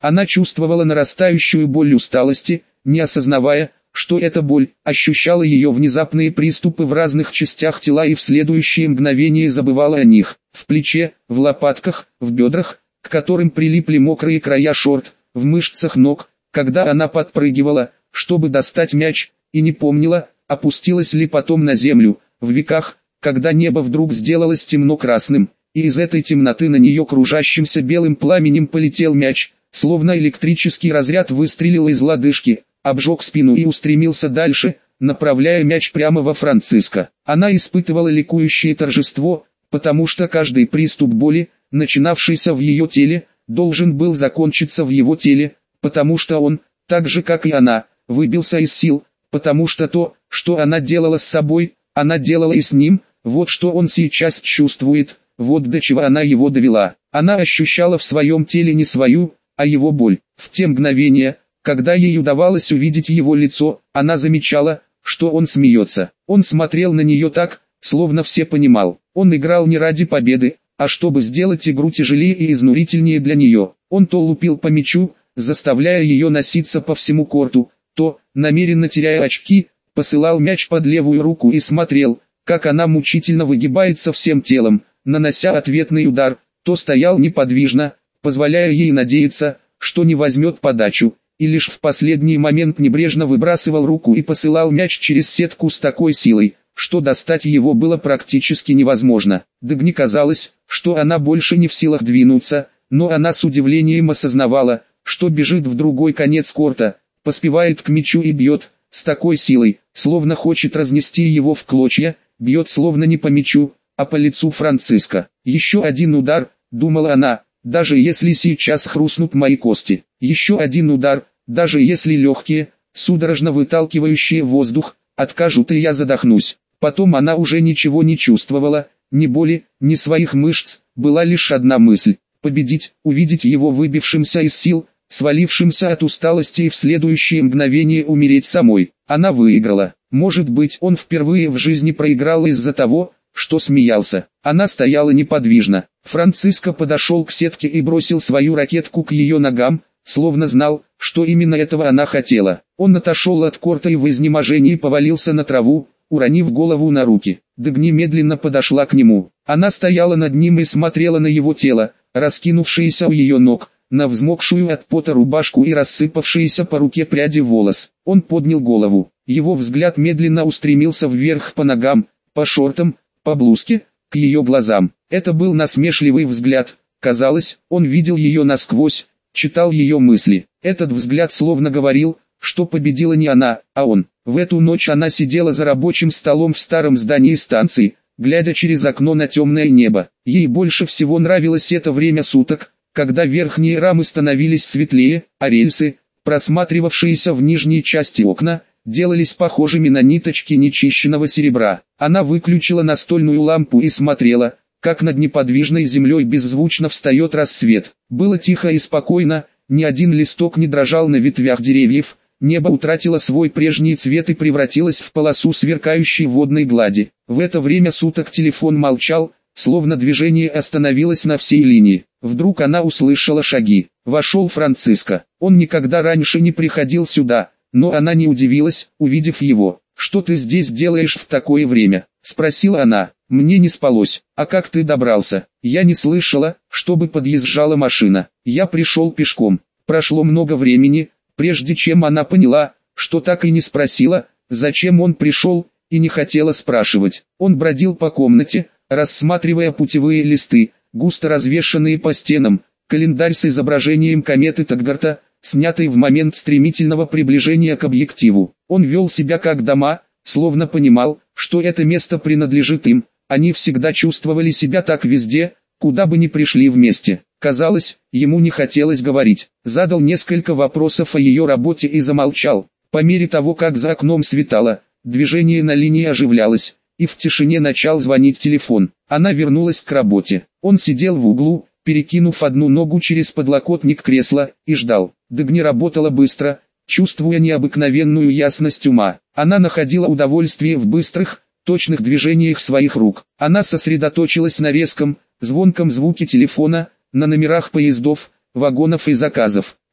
Она чувствовала нарастающую боль усталости, не осознавая, что эта боль, ощущала ее внезапные приступы в разных частях тела и в следующее мгновение забывала о них, в плече, в лопатках, в бедрах, к которым прилипли мокрые края шорт, в мышцах ног, когда она подпрыгивала, чтобы достать мяч, и не помнила, опустилась ли потом на землю, в веках, когда небо вдруг сделалось темно-красным, и из этой темноты на нее кружащимся белым пламенем полетел мяч, словно электрический разряд выстрелил из лодыжки, обжег спину и устремился дальше, направляя мяч прямо во Франциско. Она испытывала ликующее торжество, потому что каждый приступ боли, начинавшийся в ее теле, должен был закончиться в его теле, потому что он, так же как и она, выбился из сил, потому что то, что она делала с собой, она делала и с ним, вот что он сейчас чувствует, вот до чего она его довела. Она ощущала в своем теле не свою, а его боль. В те мгновения, когда ей удавалось увидеть его лицо, она замечала, что он смеется. Он смотрел на нее так, словно все понимал. Он играл не ради победы, а чтобы сделать игру тяжелее и изнурительнее для нее. Он то лупил по мячу, заставляя ее носиться по всему корту, то, намеренно теряя очки, посылал мяч под левую руку и смотрел, как она мучительно выгибается всем телом, нанося ответный удар, то стоял неподвижно, позволяя ей надеяться, что не возьмет подачу, и лишь в последний момент небрежно выбрасывал руку и посылал мяч через сетку с такой силой, что достать его было практически невозможно. Дагни казалось, что она больше не в силах двинуться, но она с удивлением осознавала, что бежит в другой конец корта, поспевает к мячу и бьет, с такой силой, словно хочет разнести его в клочья, бьет словно не по мячу, а по лицу Франциско. Еще один удар, думала она, даже если сейчас хрустнут мои кости. Еще один удар, даже если легкие, судорожно выталкивающие воздух, откажут и я задохнусь. Потом она уже ничего не чувствовала, ни боли, ни своих мышц, была лишь одна мысль – победить, увидеть его выбившимся из сил, свалившимся от усталости и в следующее мгновение умереть самой. Она выиграла. Может быть, он впервые в жизни проиграл из-за того, что смеялся. Она стояла неподвижно. Франциско подошел к сетке и бросил свою ракетку к ее ногам, словно знал, что именно этого она хотела. Он отошел от корта и в изнеможении повалился на траву, уронив голову на руки. Дагни медленно подошла к нему. Она стояла над ним и смотрела на его тело, раскинувшееся у ее ног, на взмокшую от пота рубашку и рассыпавшиеся по руке пряди волос. Он поднял голову. Его взгляд медленно устремился вверх по ногам, по шортам, по блузке, к ее глазам. Это был насмешливый взгляд. Казалось, он видел ее насквозь, читал ее мысли. Этот взгляд словно говорил, что победила не она, а он. В эту ночь она сидела за рабочим столом в старом здании станции, глядя через окно на темное небо. Ей больше всего нравилось это время суток, когда верхние рамы становились светлее, а рельсы, просматривавшиеся в нижней части окна, делались похожими на ниточки нечищенного серебра. Она выключила настольную лампу и смотрела, как над неподвижной землей беззвучно встает рассвет. Было тихо и спокойно, ни один листок не дрожал на ветвях деревьев, небо утратило свой прежний цвет и превратилось в полосу сверкающей водной глади. В это время суток телефон молчал, словно движение остановилось на всей линии. Вдруг она услышала шаги. Вошел Франциско. Он никогда раньше не приходил сюда, но она не удивилась, увидев его. «Что ты здесь делаешь в такое время?» – спросила она. «Мне не спалось. А как ты добрался?» «Я не слышала, чтобы подъезжала машина. Я пришел пешком». Прошло много времени, прежде чем она поняла, что так и не спросила, зачем он пришел, и не хотела спрашивать. Он бродил по комнате, рассматривая путевые листы, густо развешанные по стенам, календарь с изображением кометы Таггарта, снятый в момент стремительного приближения к объективу. Он вел себя как дома, словно понимал, что это место принадлежит им. Они всегда чувствовали себя так везде, куда бы ни пришли вместе. Казалось, ему не хотелось говорить. Задал несколько вопросов о ее работе и замолчал. По мере того, как за окном светало, движение на линии оживлялось, и в тишине начал звонить телефон. Она вернулась к работе. Он сидел в углу, перекинув одну ногу через подлокотник кресла, и ждал. Дагни работала быстро, чувствуя необыкновенную ясность ума. Она находила удовольствие в быстрых, точных движениях своих рук. Она сосредоточилась на резком, звонком звуке телефона, на номерах поездов, вагонов и заказов.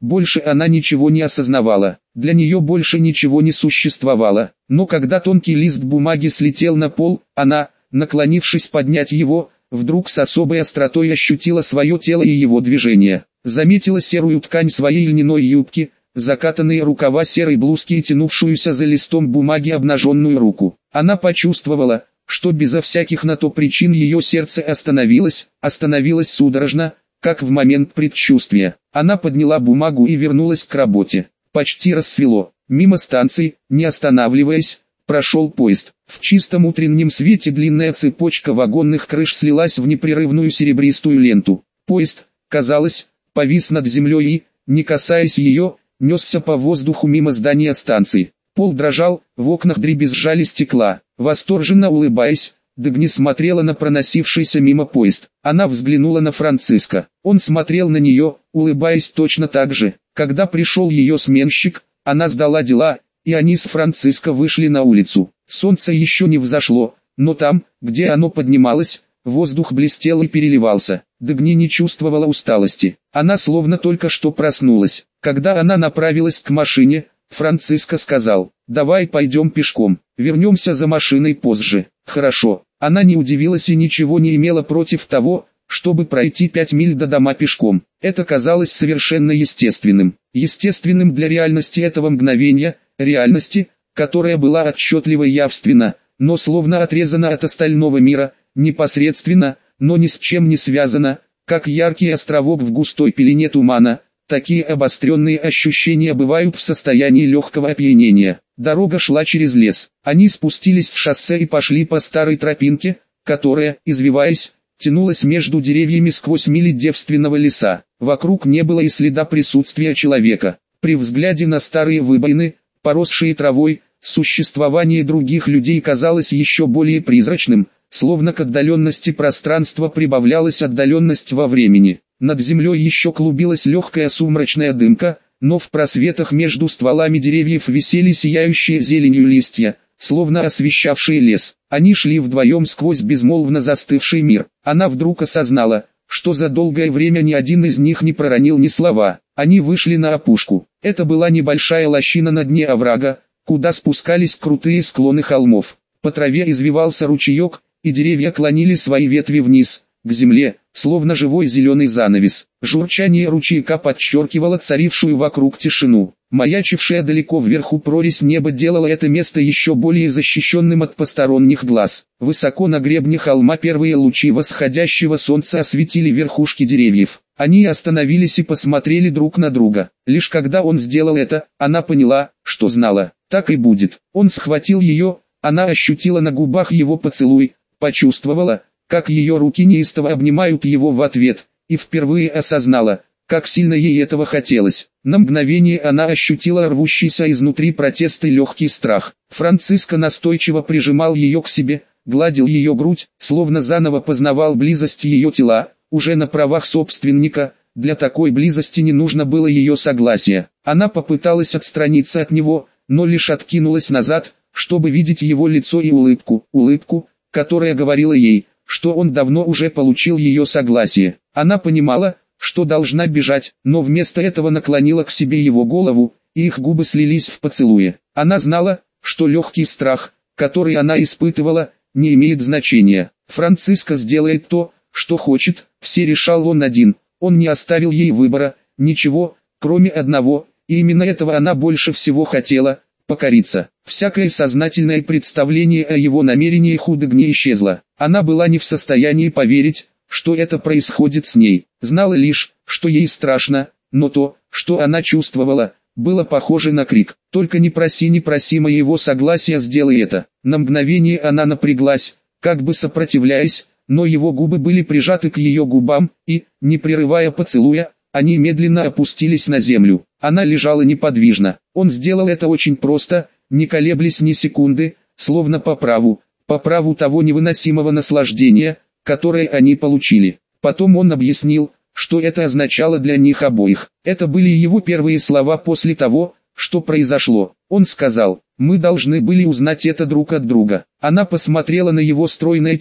Больше она ничего не осознавала, для нее больше ничего не существовало. Но когда тонкий лист бумаги слетел на пол, она, наклонившись поднять его, вдруг с особой остротой ощутила свое тело и его движение. Заметила серую ткань своей льняной юбки, закатанные рукава серой блузки и тянувшуюся за листом бумаги обнаженную руку. Она почувствовала, что безо всяких на то причин ее сердце остановилось судорожно, как в момент предчувствия. Она подняла бумагу и вернулась к работе. Почти рассвело. Мимо станции, не останавливаясь, прошел поезд. В чистом утреннем свете длинная цепочка вагонных крыш слилась в непрерывную серебристую ленту. Поезд, казалось, повис над землей и, не касаясь ее, несся по воздуху мимо здания станции. Пол дрожал, в окнах дребезжали стекла. Восторженно улыбаясь, Дагни смотрела на проносившийся мимо поезд. Она взглянула на Франциска. Он смотрел на нее, улыбаясь точно так же. Когда пришел ее сменщик, она сдала дела, и они с Франциско вышли на улицу. Солнце еще не взошло, но там, где оно поднималось, воздух блестел и переливался. Дагни не чувствовала усталости. Она словно только что проснулась. Когда она направилась к машине, Франциско сказал: «Давай пойдем пешком, вернемся за машиной позже». «Хорошо». Она не удивилась и ничего не имела против того, чтобы пройти 5 миль до дома пешком. Это казалось совершенно естественным. Естественным для реальности этого мгновения, реальности, которая была отчетливо и явственна, но словно отрезана от остального мира, непосредственно, но ни с чем не связана, как яркий островок в густой пелене тумана. Такие обостренные ощущения бывают в состоянии легкого опьянения. Дорога шла через лес. Они спустились с шоссе и пошли по старой тропинке, которая, извиваясь, тянулась между деревьями сквозь мили девственного леса. Вокруг не было и следа присутствия человека. При взгляде на старые выбоины, поросшие травой, существование других людей казалось еще более призрачным, словно к отдаленности пространства прибавлялась отдаленность во времени. Над землей еще клубилась легкая сумрачная дымка, но в просветах между стволами деревьев висели сияющие зеленью листья, словно освещавшие лес. Они шли вдвоем сквозь безмолвно застывший мир. Она вдруг осознала, что за долгое время ни один из них не проронил ни слова. Они вышли на опушку. Это была небольшая лощина на дне оврага, куда спускались крутые склоны холмов. По траве извивался ручеек, и деревья клонили свои ветви вниз, к земле, словно живой зеленый занавес. Журчание ручейка подчеркивало царившую вокруг тишину. Маячившая далеко вверху прорезь неба делала это место еще более защищенным от посторонних глаз. Высоко на гребне холма первые лучи восходящего солнца осветили верхушки деревьев. Они остановились и посмотрели друг на друга. Лишь когда он сделал это, она поняла, что знала. Так и будет. Он схватил ее, она ощутила на губах его поцелуй, почувствовала, как ее руки неистово обнимают его в ответ, и впервые осознала, как сильно ей этого хотелось. На мгновение она ощутила рвущийся изнутри протест и легкий страх. Франциско настойчиво прижимал ее к себе, гладил ее грудь, словно заново познавал близость ее тела, уже на правах собственника. Для такой близости не нужно было ее согласия. Она попыталась отстраниться от него, но лишь откинулась назад, чтобы видеть его лицо и улыбку, которая говорила ей, что он давно уже получил ее согласие. Она понимала, что должна бежать, но вместо этого наклонила к себе его голову, и их губы слились в поцелуе. Она знала, что легкий страх, который она испытывала, не имеет значения. Франциско сделает то, что хочет, все решал он один. Он не оставил ей выбора, ничего, кроме одного, и именно этого она больше всего хотела – покориться. Всякое сознательное представление о его намерениях у Дагни исчезло. Она была не в состоянии поверить, что это происходит с ней. Знала лишь, что ей страшно, но то, что она чувствовала, было похоже на крик. «Только не проси моего согласия, сделай это». На мгновение она напряглась, как бы сопротивляясь, но его губы были прижаты к ее губам, и, не прерывая поцелуя, они медленно опустились на землю. Она лежала неподвижно. Он сделал это очень просто, не колеблясь ни секунды, словно по праву того невыносимого наслаждения, которое они получили. Потом он объяснил, что это означало для них обоих. Это были его первые слова после того, что произошло. Он сказал: «Мы должны были узнать это друг от друга». Она посмотрела на его стройное тело,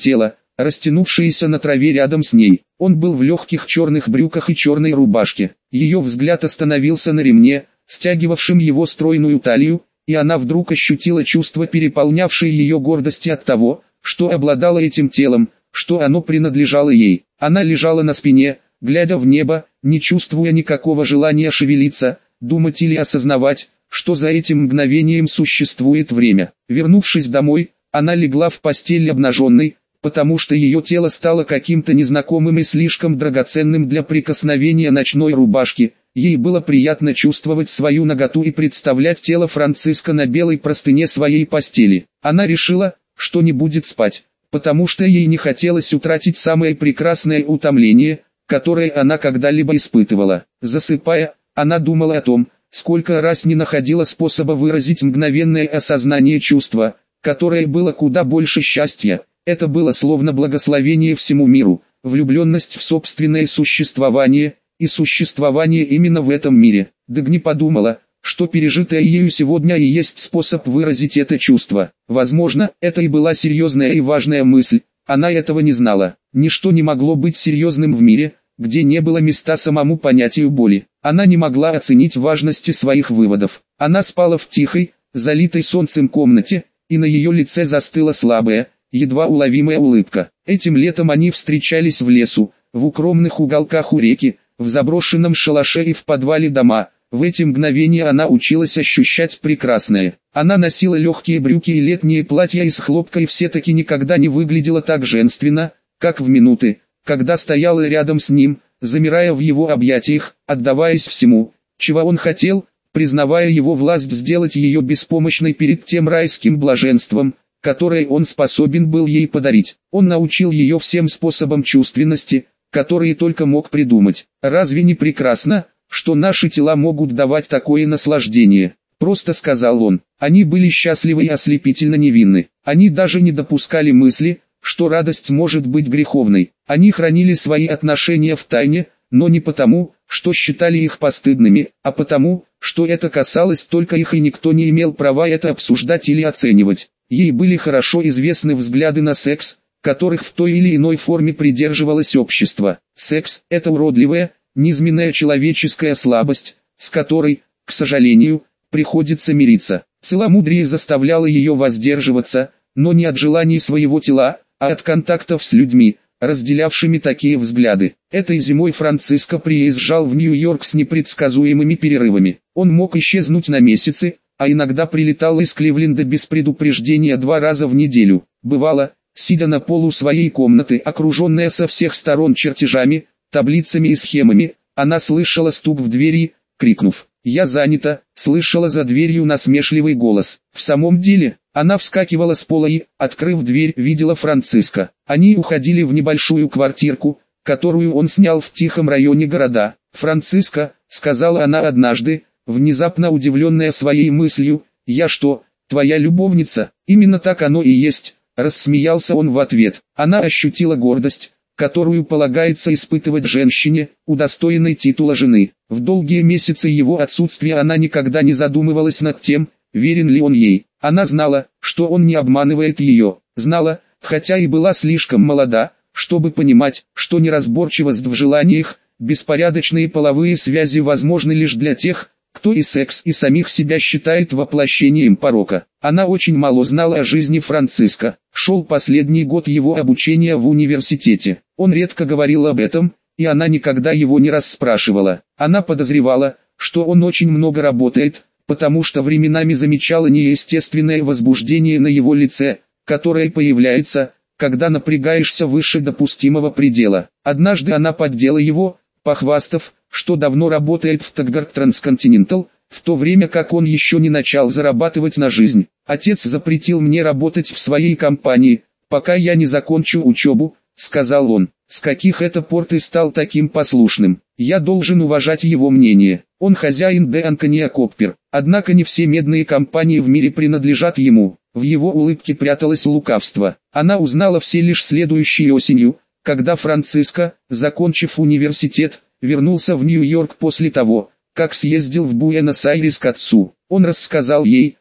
растянувшиеся на траве рядом с ней. Он был в легких черных брюках и черной рубашке. Ее взгляд остановился на ремне, стягивавшем его стройную талию, и она вдруг ощутила чувство, переполнявшее ее гордости от того, что обладала этим телом, что оно принадлежало ей. Она лежала на спине, глядя в небо, не чувствуя никакого желания шевелиться, думать или осознавать, что за этим мгновением существует время. Вернувшись домой, она легла в постель обнаженной, потому что ее тело стало каким-то незнакомым и слишком драгоценным для прикосновения ночной рубашки. Ей было приятно чувствовать свою наготу и представлять тело Франциска на белой простыне своей постели. Она решила, что не будет спать, потому что ей не хотелось утратить самое прекрасное утомление, которое она когда-либо испытывала. Засыпая, она думала о том, сколько раз не находила способа выразить мгновенное осознание чувства, которое было куда больше счастья. Это было словно благословение всему миру, влюбленность в собственное существование, и существование именно в этом мире. Дагни подумала, что пережитое ею сегодня и есть способ выразить это чувство. Возможно, это и была серьезная и важная мысль, она этого не знала. Ничто не могло быть серьезным в мире, где не было места самому понятию боли. Она не могла оценить важности своих выводов. Она спала в тихой, залитой солнцем комнате, и на ее лице застыла слабая, едва уловимая улыбка. Этим летом они встречались в лесу, в укромных уголках у реки, в заброшенном шалаше и в подвале дома. В эти мгновения она училась ощущать прекрасное. Она носила легкие брюки и летние платья из хлопка и все-таки никогда не выглядела так женственно, как в минуты, когда стояла рядом с ним, замирая в его объятиях, отдаваясь всему, чего он хотел, признавая его власть сделать ее беспомощной перед тем райским блаженством, которое он способен был ей подарить. Он научил ее всем способам чувственности, которые только мог придумать. Разве не прекрасно, что наши тела могут давать такое наслаждение? Просто сказал он. Они были счастливы и ослепительно невинны. Они даже не допускали мысли, что радость может быть греховной. Они хранили свои отношения в тайне, но не потому, что считали их постыдными, а потому, что это касалось только их и никто не имел права это обсуждать или оценивать. Ей были хорошо известны взгляды на секс, которых в той или иной форме придерживалось общество. Секс – это уродливая, низменная человеческая слабость, с которой, к сожалению, приходится мириться. Целомудрие заставляло ее воздерживаться, но не от желаний своего тела, а от контактов с людьми, разделявшими такие взгляды. Этой зимой Франциско приезжал в Нью-Йорк с непредсказуемыми перерывами. Он мог исчезнуть на месяцы, а иногда прилетал из Кливленда без предупреждения 2 раза в неделю. Бывало, сидя на полу своей комнаты, окруженная со всех сторон чертежами, таблицами и схемами, она слышала стук в двери, крикнув «Я занята», слышала за дверью насмешливый голос. В самом деле, она вскакивала с пола и, открыв дверь, видела Франциска. Они уходили в небольшую квартирку, которую он снял в тихом районе города. «Франциска», — сказала она однажды, внезапно удивленная своей мыслью, «Я что, твоя любовница?» «Именно так оно и есть», — рассмеялся он в ответ. Она ощутила гордость, которую полагается испытывать женщине, удостоенной титула жены. В долгие месяцы его отсутствия она никогда не задумывалась над тем, верен ли он ей. Она знала, что он не обманывает ее, знала, хотя и была слишком молода, чтобы понимать, что неразборчивость в желаниях, беспорядочные половые связи возможны лишь для тех, кто и секс, и самих себя считает воплощением порока. Она очень мало знала о жизни Франциска. Шел последний год его обучения в университете. Он редко говорил об этом, и она никогда его не расспрашивала. Она подозревала, что он очень много работает, потому что временами замечала неестественное возбуждение на его лице, которое появляется, когда напрягаешься выше допустимого предела. Однажды она поддела его, похвастав, что давно работает в Taggart Transcontinental, в то время как он еще не начал зарабатывать на жизнь. «Отец запретил мне работать в своей компании, пока я не закончу учебу», — сказал он. «С каких это пор ты стал таким послушным? Я должен уважать его мнение. Он хозяин де Анкония Коппер. Однако не все медные компании в мире принадлежат ему». В его улыбке пряталось лукавство. Она узнала все лишь следующей осенью, когда Франциско, закончив университет, вернулся в Нью-Йорк после того, как съездил в Буэнос-Айрес к отцу. Он рассказал ей,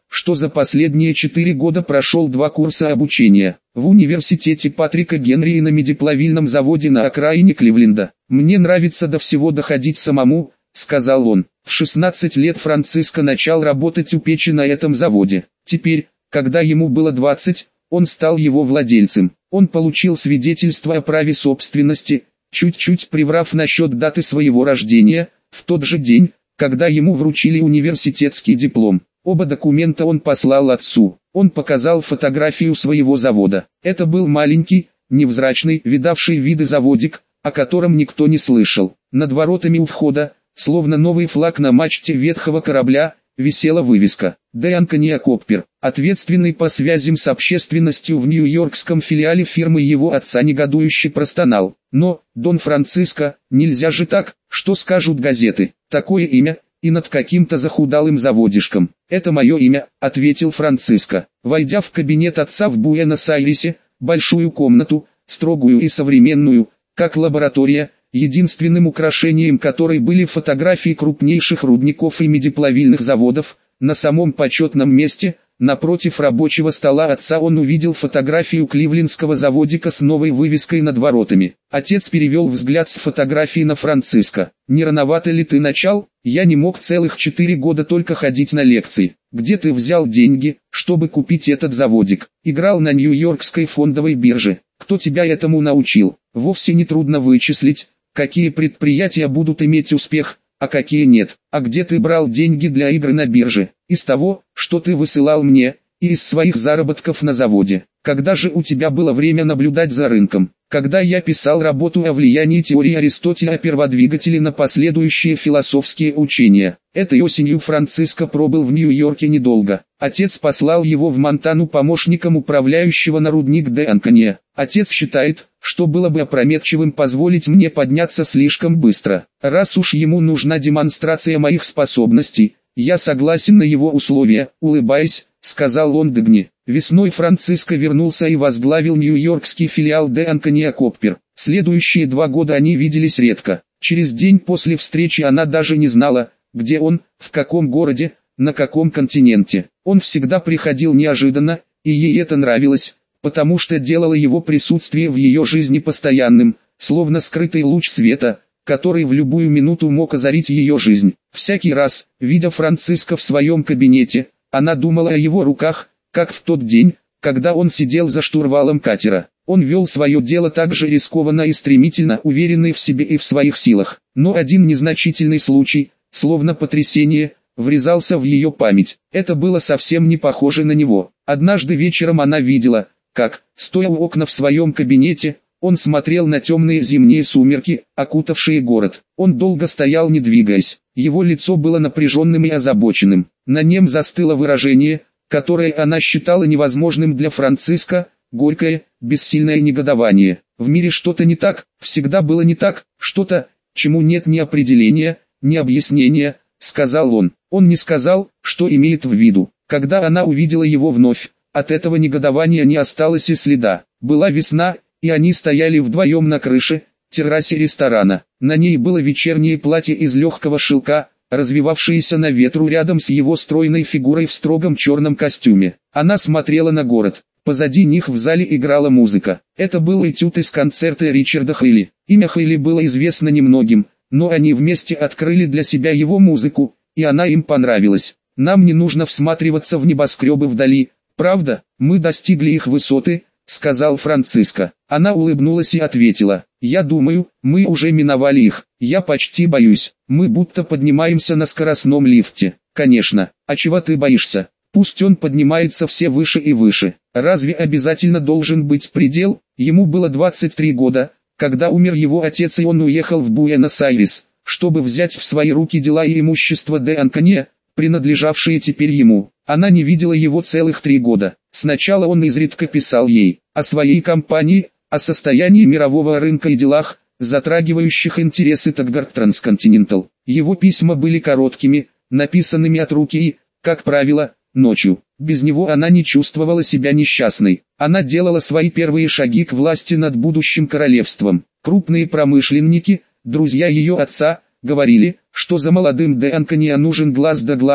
что за последние 4 года прошел 2 курса обучения в университете Патрика Генри на медиплавильном заводе на окраине Кливленда. «Мне нравится до всего доходить самому», — сказал он. В 16 лет Франциско начал работать у печи на этом заводе. Теперь, когда ему было 20, он стал его владельцем. Он получил свидетельство о праве собственности, чуть-чуть приврав насчет даты своего рождения, в тот же день, когда ему вручили университетский диплом. Оба документа он послал отцу. Он показал фотографию своего завода. Это был маленький, невзрачный, видавший виды заводик, о котором никто не слышал. Над воротами у входа, словно новый флаг на мачте ветхого корабля, висела вывеска «Де Анкони Коппер», ответственный по связям с общественностью в нью-йоркском филиале фирмы его отца негодующе простонал. «Но, Дон Франциско, нельзя же так, что скажут газеты, такое имя, и над каким-то захудалым заводишком». «Это мое имя», — ответил Франциско. Войдя в кабинет отца в Буэнос-Айресе, большую комнату, строгую и современную, как лаборатория, единственным украшением которой были фотографии крупнейших рудников и медиплавильных заводов, на самом почетном месте, напротив рабочего стола отца он увидел фотографию кливлендского заводика с новой вывеской над воротами. Отец перевел взгляд с фотографии на Франциско. «Не рановато ли ты начал? Я не мог целых 4 года только ходить на лекции. Где ты взял деньги, чтобы купить этот заводик? Играл на Нью-Йоркской фондовой бирже. Кто тебя этому научил? Вовсе не трудно вычислить, какие предприятия будут иметь успех, а какие нет. А где ты брал деньги для игры на бирже? Из того, что ты высылал мне, и из своих заработков на заводе. Когда же у тебя было время наблюдать за рынком? Когда я писал работу о влиянии теории Аристотеля о перводвигателе на последующие философские учения. Этой осенью Франциско пробыл в Нью-Йорке недолго. Отец послал его в Монтану помощником управляющего на рудник Де Анкони. Отец считает, что было бы опрометчивым позволить мне подняться слишком быстро. Раз уж ему нужна демонстрация моих способностей, я согласен на его условия, улыбаясь, сказал он Дегни. Весной Франциско вернулся и возглавил нью-йоркский филиал Де Анкони Коппер. Следующие 2 года они виделись редко. Через день после встречи она даже не знала, где он, в каком городе, на каком континенте. Он всегда приходил неожиданно, и ей это нравилось, потому что делало его присутствие в ее жизни постоянным, словно скрытый луч света, который в любую минуту мог озарить ее жизнь. Всякий раз, видя Франциско в своем кабинете, она думала о его руках, как в тот день, когда он сидел за штурвалом катера. Он вел свое дело так же рискованно и стремительно, уверенный в себе и в своих силах. Но один незначительный случай, словно потрясение, врезался в ее память. Это было совсем не похоже на него. Однажды вечером она видела, как, стоя у окна в своем кабинете, он смотрел на темные зимние сумерки, окутавшие город. Он долго стоял не двигаясь. Его лицо было напряженным и озабоченным. На нем застыло выражение, которое она считала невозможным для Франциско, горькое, бессильное негодование. В мире что-то не так, всегда было не так, что-то, чему нет ни определения, ни объяснения, сказал он. Он не сказал, что имеет в виду. Когда она увидела его вновь, от этого негодования не осталось и следа. Была весна, и они стояли вдвоем на крыше, террасе ресторана. На ней было вечернее платье из легкого шелка, развивавшееся на ветру рядом с его стройной фигурой в строгом черном костюме. Она смотрела на город. Позади них в зале играла музыка. Это был этюд из концерта Ричарда Хейли. Имя Хейли было известно немногим, но они вместе открыли для себя его музыку, и она им понравилась. «Нам не нужно всматриваться в небоскребы вдали, правда? Мы достигли их высоты», — сказал Франциско. Она улыбнулась и ответила: «Я думаю, мы уже миновали их. Я почти боюсь. Мы будто поднимаемся на скоростном лифте». «Конечно. А чего ты боишься? Пусть он поднимается все выше и выше. Разве обязательно должен быть предел?» Ему было 23 года, когда умер его отец, и он уехал в Буэнос-Айрес, чтобы взять в свои руки дела и имущество Де Анкони, принадлежавшие теперь ему. Она не видела его целых 3 года. Сначала он изредка писал ей о своей компании, о состоянии мирового рынка и делах, затрагивающих интересы Таггарт Трансконтинентал. Его письма были короткими, написанными от руки и, как правило, ночью. Без него она не чувствовала себя несчастной. Она делала свои первые шаги к власти над будущим королевством. Крупные промышленники, друзья ее отца, говорили, что за молодым Де Анкони нужен глаз да глаз,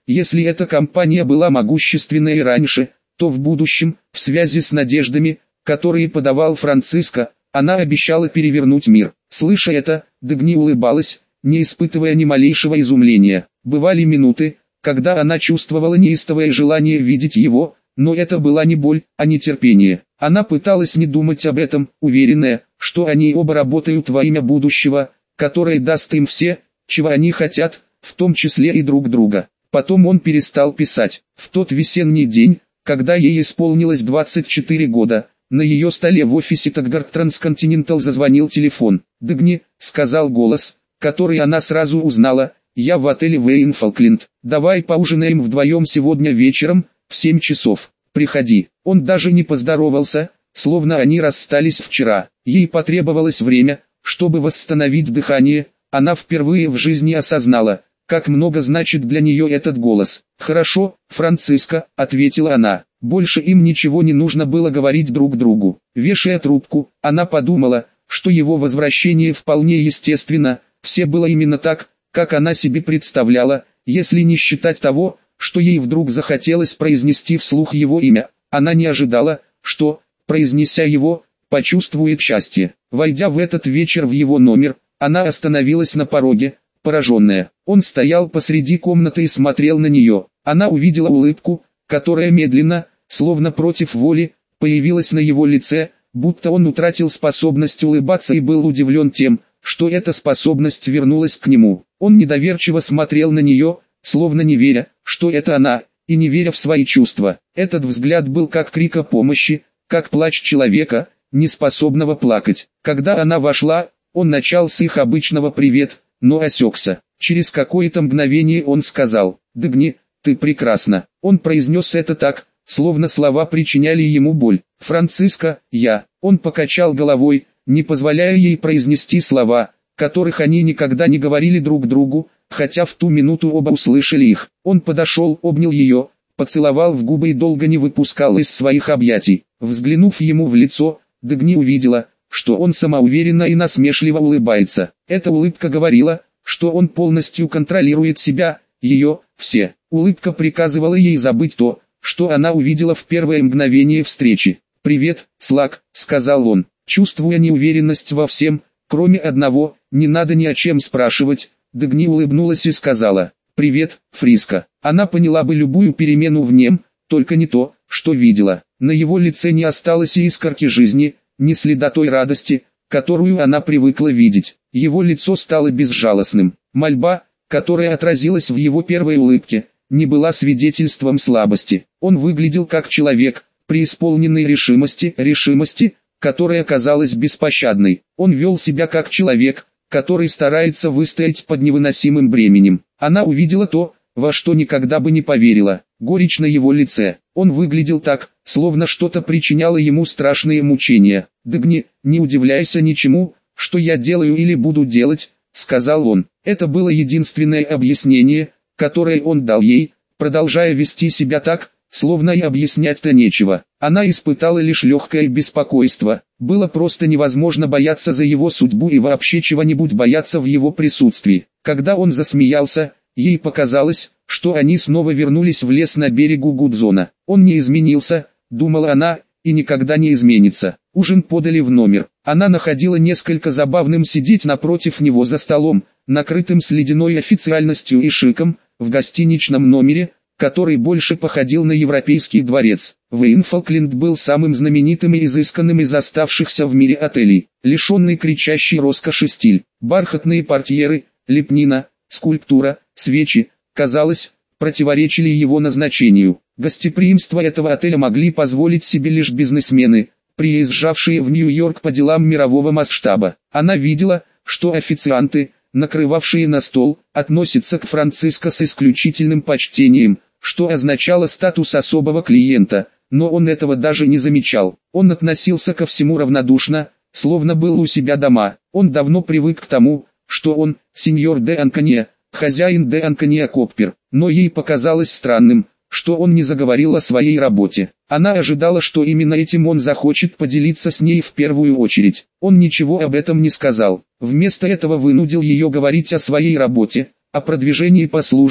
Если эта компания была могущественной и раньше, то в будущем, в связи с надеждами, которые подавал Франциско, она обещала перевернуть мир. Слыша это, Дагни улыбалась, не испытывая ни малейшего изумления. Бывали минуты, когда она чувствовала неистовое желание видеть его, но это была не боль, а нетерпение. Она пыталась не думать об этом, уверенная, что они оба работают во имя будущего, которое даст им все, чего они хотят, в том числе и друг друга. Потом он перестал писать. В тот весенний день, когда ей исполнилось 24 года, на ее столе в офисе Таггарт Трансконтинентал зазвонил телефон. «Дагни», — сказал голос, который она сразу узнала, — «я в отеле Вейн Фолкленд. Давай поужинаем вдвоем сегодня вечером, в 7 часов. Приходи». Он даже не поздоровался, словно они расстались вчера. Ей потребовалось время, чтобы восстановить дыхание. Она впервые в жизни осознала, как много значит для нее этот голос. «Хорошо, Франциско», — ответила она. Больше им ничего не нужно было говорить друг другу. Вешая трубку, она подумала, что его возвращение вполне естественно, все было именно так, как она себе представляла, если не считать того, что ей вдруг захотелось произнести вслух его имя. Она не ожидала, что, произнеся его, почувствует счастье. Войдя в этот вечер в его номер, она остановилась на пороге, пораженная. Он стоял посреди комнаты и смотрел на нее. Она увидела улыбку, которая медленно, словно против воли, появилась на его лице, будто он утратил способность улыбаться и был удивлен тем, что эта способность вернулась к нему. Он недоверчиво смотрел на нее, словно не веря, что это она, и не веря в свои чувства. Этот взгляд был как крик о помощи, как плач человека, не способного плакать. Когда она вошла, он начал с их обычного «привет», но осекся. Через какое-то мгновение он сказал: «Дагни, ты прекрасна». Он произнес это так, словно слова причиняли ему боль. «Франциско, я». Он покачал головой, не позволяя ей произнести слова, которых они никогда не говорили друг другу, хотя в ту минуту оба услышали их. Он подошел, обнял ее, поцеловал в губы и долго не выпускал из своих объятий. Взглянув ему в лицо, Дагни увидела, что он самоуверенно и насмешливо улыбается. Эта улыбка говорила, что он полностью контролирует себя, ее, все. Улыбка приказывала ей забыть то, что она увидела в первое мгновение встречи. «Привет, Слак», — сказал он, чувствуя неуверенность во всем, кроме одного, не надо ни о чем спрашивать. Дагни улыбнулась и сказала: «Привет, Фриско». Она поняла бы любую перемену в нем, только не то, что видела. На его лице не осталось и искорки жизни, ни следа той радости, которую она привыкла видеть. Его лицо стало безжалостным. Мольба, которая отразилась в его первой улыбке, не была свидетельством слабости. Он выглядел как человек, преисполненный решимости, которая казалась беспощадной. Он вел себя как человек, который старается выстоять под невыносимым бременем. Она увидела то, во что никогда бы не поверила, горечь на его лице. Он выглядел так, словно что-то причиняло ему страшные мучения. «Дагни, не удивляйся ничему, что я делаю или буду делать», — сказал он. Это было единственное объяснение, которое он дал ей, продолжая вести себя так, словно и объяснять-то нечего. Она испытала лишь легкое беспокойство. Было просто невозможно бояться за его судьбу и вообще чего-нибудь бояться в его присутствии. Когда он засмеялся, ей показалось, что они снова вернулись в лес на берегу Гудзона. Он не изменился, думала она, и никогда не изменится. Ужин подали в номер. Она находила несколько забавным сидеть напротив него за столом, накрытым с ледяной официальностью и шиком, в гостиничном номере, который больше походил на европейский дворец. Вейн Фолкленд был самым знаменитым и изысканным из оставшихся в мире отелей. Лишенный кричащей роскоши стиль, бархатные портьеры, лепнина, скульптура, свечи, казалось, противоречили его назначению. Гостеприимство этого отеля могли позволить себе лишь бизнесмены, приезжавшие в Нью-Йорк по делам мирового масштаба. Она видела, что официанты, накрывавшие на стол, относятся к Франциско с исключительным почтением, что означало статус особого клиента, но он этого даже не замечал. Он относился ко всему равнодушно, словно был у себя дома. Он давно привык к тому, что он, сеньор де Анкония, хозяин де Анкония Коппер, но ей показалось странным, что он не заговорил о своей работе. Она ожидала, что именно этим он захочет поделиться с ней в первую очередь. Он ничего об этом не сказал. Вместо этого вынудил ее говорить о своей работе, о продвижении по службе,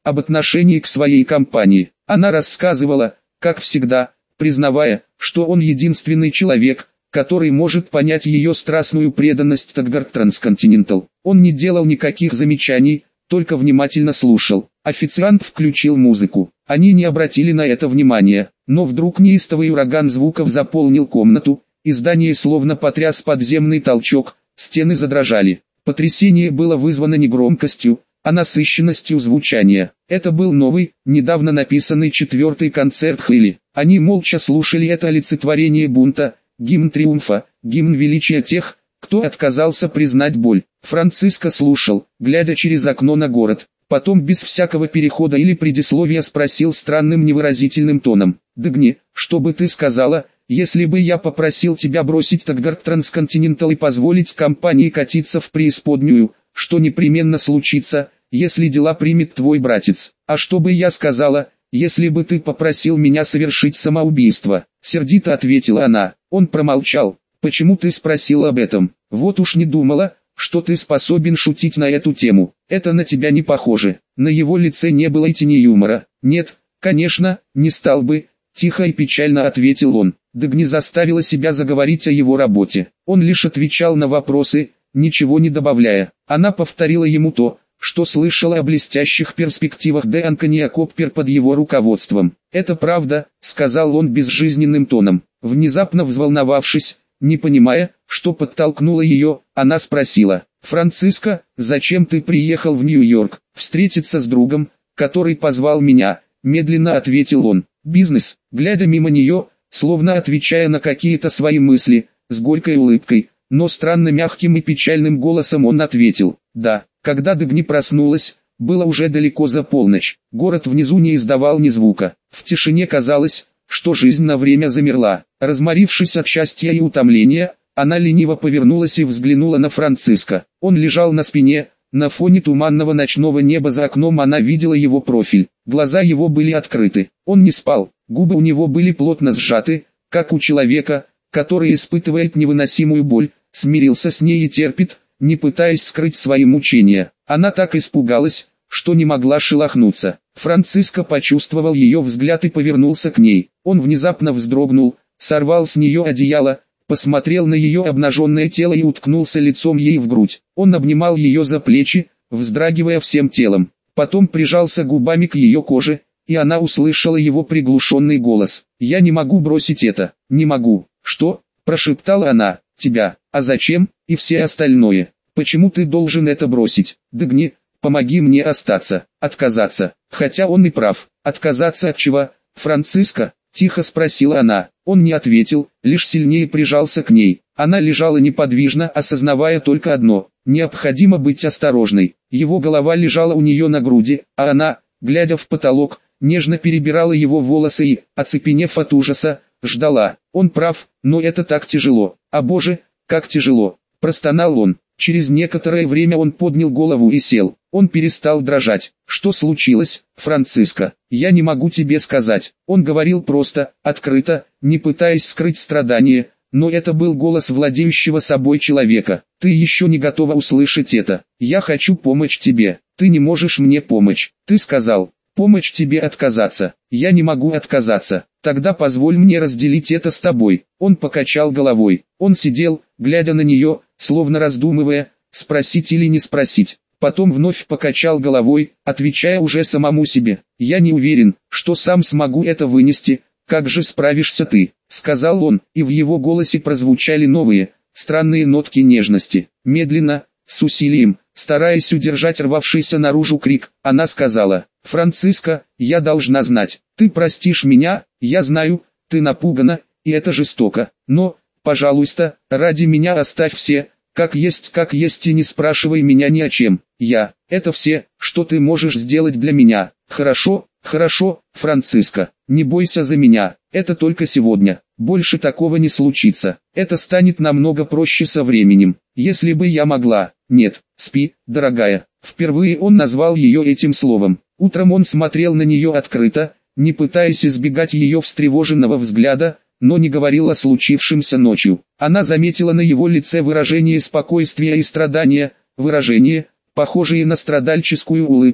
об отношении к своей компании. Она рассказывала, как всегда, признавая, что он единственный человек, который может понять ее страстную преданность Таггарт Трансконтинентал. Он не делал никаких замечаний, только внимательно слушал. Официант включил музыку. Они не обратили на это внимания, но вдруг неистовый ураган звуков заполнил комнату, и здание словно потряс подземный толчок, стены задрожали. Потрясение было вызвано не громкостью, а насыщенностью звучания. Это был новый, недавно написанный 4-й концерт Хейли. Они молча слушали это олицетворение бунта, гимн триумфа, гимн величия тех, кто отказался признать боль. Франциско слушал, глядя через окно на город. Потом без всякого перехода или предисловия спросил странным невыразительным тоном: «Дагни, что бы ты сказала, если бы я попросил тебя бросить Таггарт Трансконтинентал и позволить компании катиться в преисподнюю, что непременно случится, если дела примет твой братец? А что бы я сказала, если бы ты попросил меня совершить самоубийство?» Сердито ответила она. Он промолчал. «Почему ты спросила об этом? Вот уж не думала, что ты способен шутить на эту тему. Это на тебя не похоже». На его лице не было и тени юмора. «Нет, конечно, не стал бы», — тихо и печально ответил он. Дагни заставила себя заговорить о его работе. Он лишь отвечал на вопросы, ничего не добавляя. Она повторила ему то, что слышала о блестящих перспективах Де Анкония Коппер под его руководством. «Это правда», — сказал он безжизненным тоном. Внезапно взволновавшись, не понимая, что подтолкнуло ее, она спросила: «Франциско, зачем ты приехал в Нью-Йорк?» «Встретиться с другом, который позвал меня», — медленно ответил он. «Бизнес», глядя мимо нее, словно отвечая на какие-то свои мысли, с горькой улыбкой, но странно мягким и печальным голосом он ответил: «Да». Когда Дагни проснулась, было уже далеко за полночь. Город внизу не издавал ни звука. В тишине казалось, что жизнь на время замерла. Разморившись от счастья и утомления, она лениво повернулась и взглянула на Франциско. Он лежал на спине, на фоне туманного ночного неба за окном она видела его профиль. Глаза его были открыты. Он не спал, губы у него были плотно сжаты, как у человека, который испытывает невыносимую боль, смирился с ней и терпит, не пытаясь скрыть свои мучения. Она так испугалась, что не могла шелохнуться. Франциско почувствовал ее взгляд и повернулся к ней. Он внезапно вздрогнул, сорвал с нее одеяло, посмотрел на ее обнаженное тело и уткнулся лицом ей в грудь. Он обнимал ее за плечи, вздрагивая всем телом. Потом прижался губами к ее коже, и она услышала его приглушенный голос. «Я не могу бросить это, не могу». «Что?» – прошептала она. «Тебя. А зачем?» «И все остальное. Почему ты должен это бросить? Дагни, помоги мне остаться, отказаться». Хотя он и прав. Отказаться от чего? «Франциско?» – тихо спросила она. Он не ответил, лишь сильнее прижался к ней. Она лежала неподвижно, осознавая только одно: необходимо быть осторожной. Его голова лежала у нее на груди, а она, глядя в потолок, нежно перебирала его волосы и, оцепенев от ужаса, ждала. Он прав, но это так тяжело. «О боже, как тяжело!» – простонал он. Через некоторое время он поднял голову и сел. Он перестал дрожать. «Что случилось, Франциско? Я не могу тебе сказать». Он говорил просто, открыто, не пытаясь скрыть страдания, но это был голос владеющего собой человека. «Ты еще не готова услышать это. Я хочу помочь тебе. Ты не можешь мне помочь. Ты сказал, помочь тебе отказаться. Я не могу отказаться. Тогда позволь мне разделить это с тобой». Он покачал головой. Он сидел, глядя на нее, словно раздумывая, спросить или не спросить. Потом вновь покачал головой, отвечая уже самому себе. «Я не уверен, что сам смогу это вынести. Как же справишься ты?» — сказал он, и в его голосе прозвучали новые, странные нотки нежности. Медленно, с усилием, стараясь удержать рвавшийся наружу крик, она сказала: «Франциско, я должна знать. Ты простишь меня, я знаю, ты напугана, и это жестоко. Но, пожалуйста, ради меня оставь все, как есть и не спрашивай меня ни о чем. Это все, что ты можешь сделать для меня. Хорошо, хорошо, Франциско, не бойся за меня, это только сегодня. Больше такого не случится. Это станет намного проще со временем. Если бы я могла. Нет, спи, дорогая». Впервые он назвал ее этим словом. Утром он смотрел на нее открыто, не пытаясь избегать ее встревоженного взгляда, но не говорил о случившемся ночью. Она заметила на его лице выражение спокойствия и страдания, выражение, похожее на страдальческую улыбку,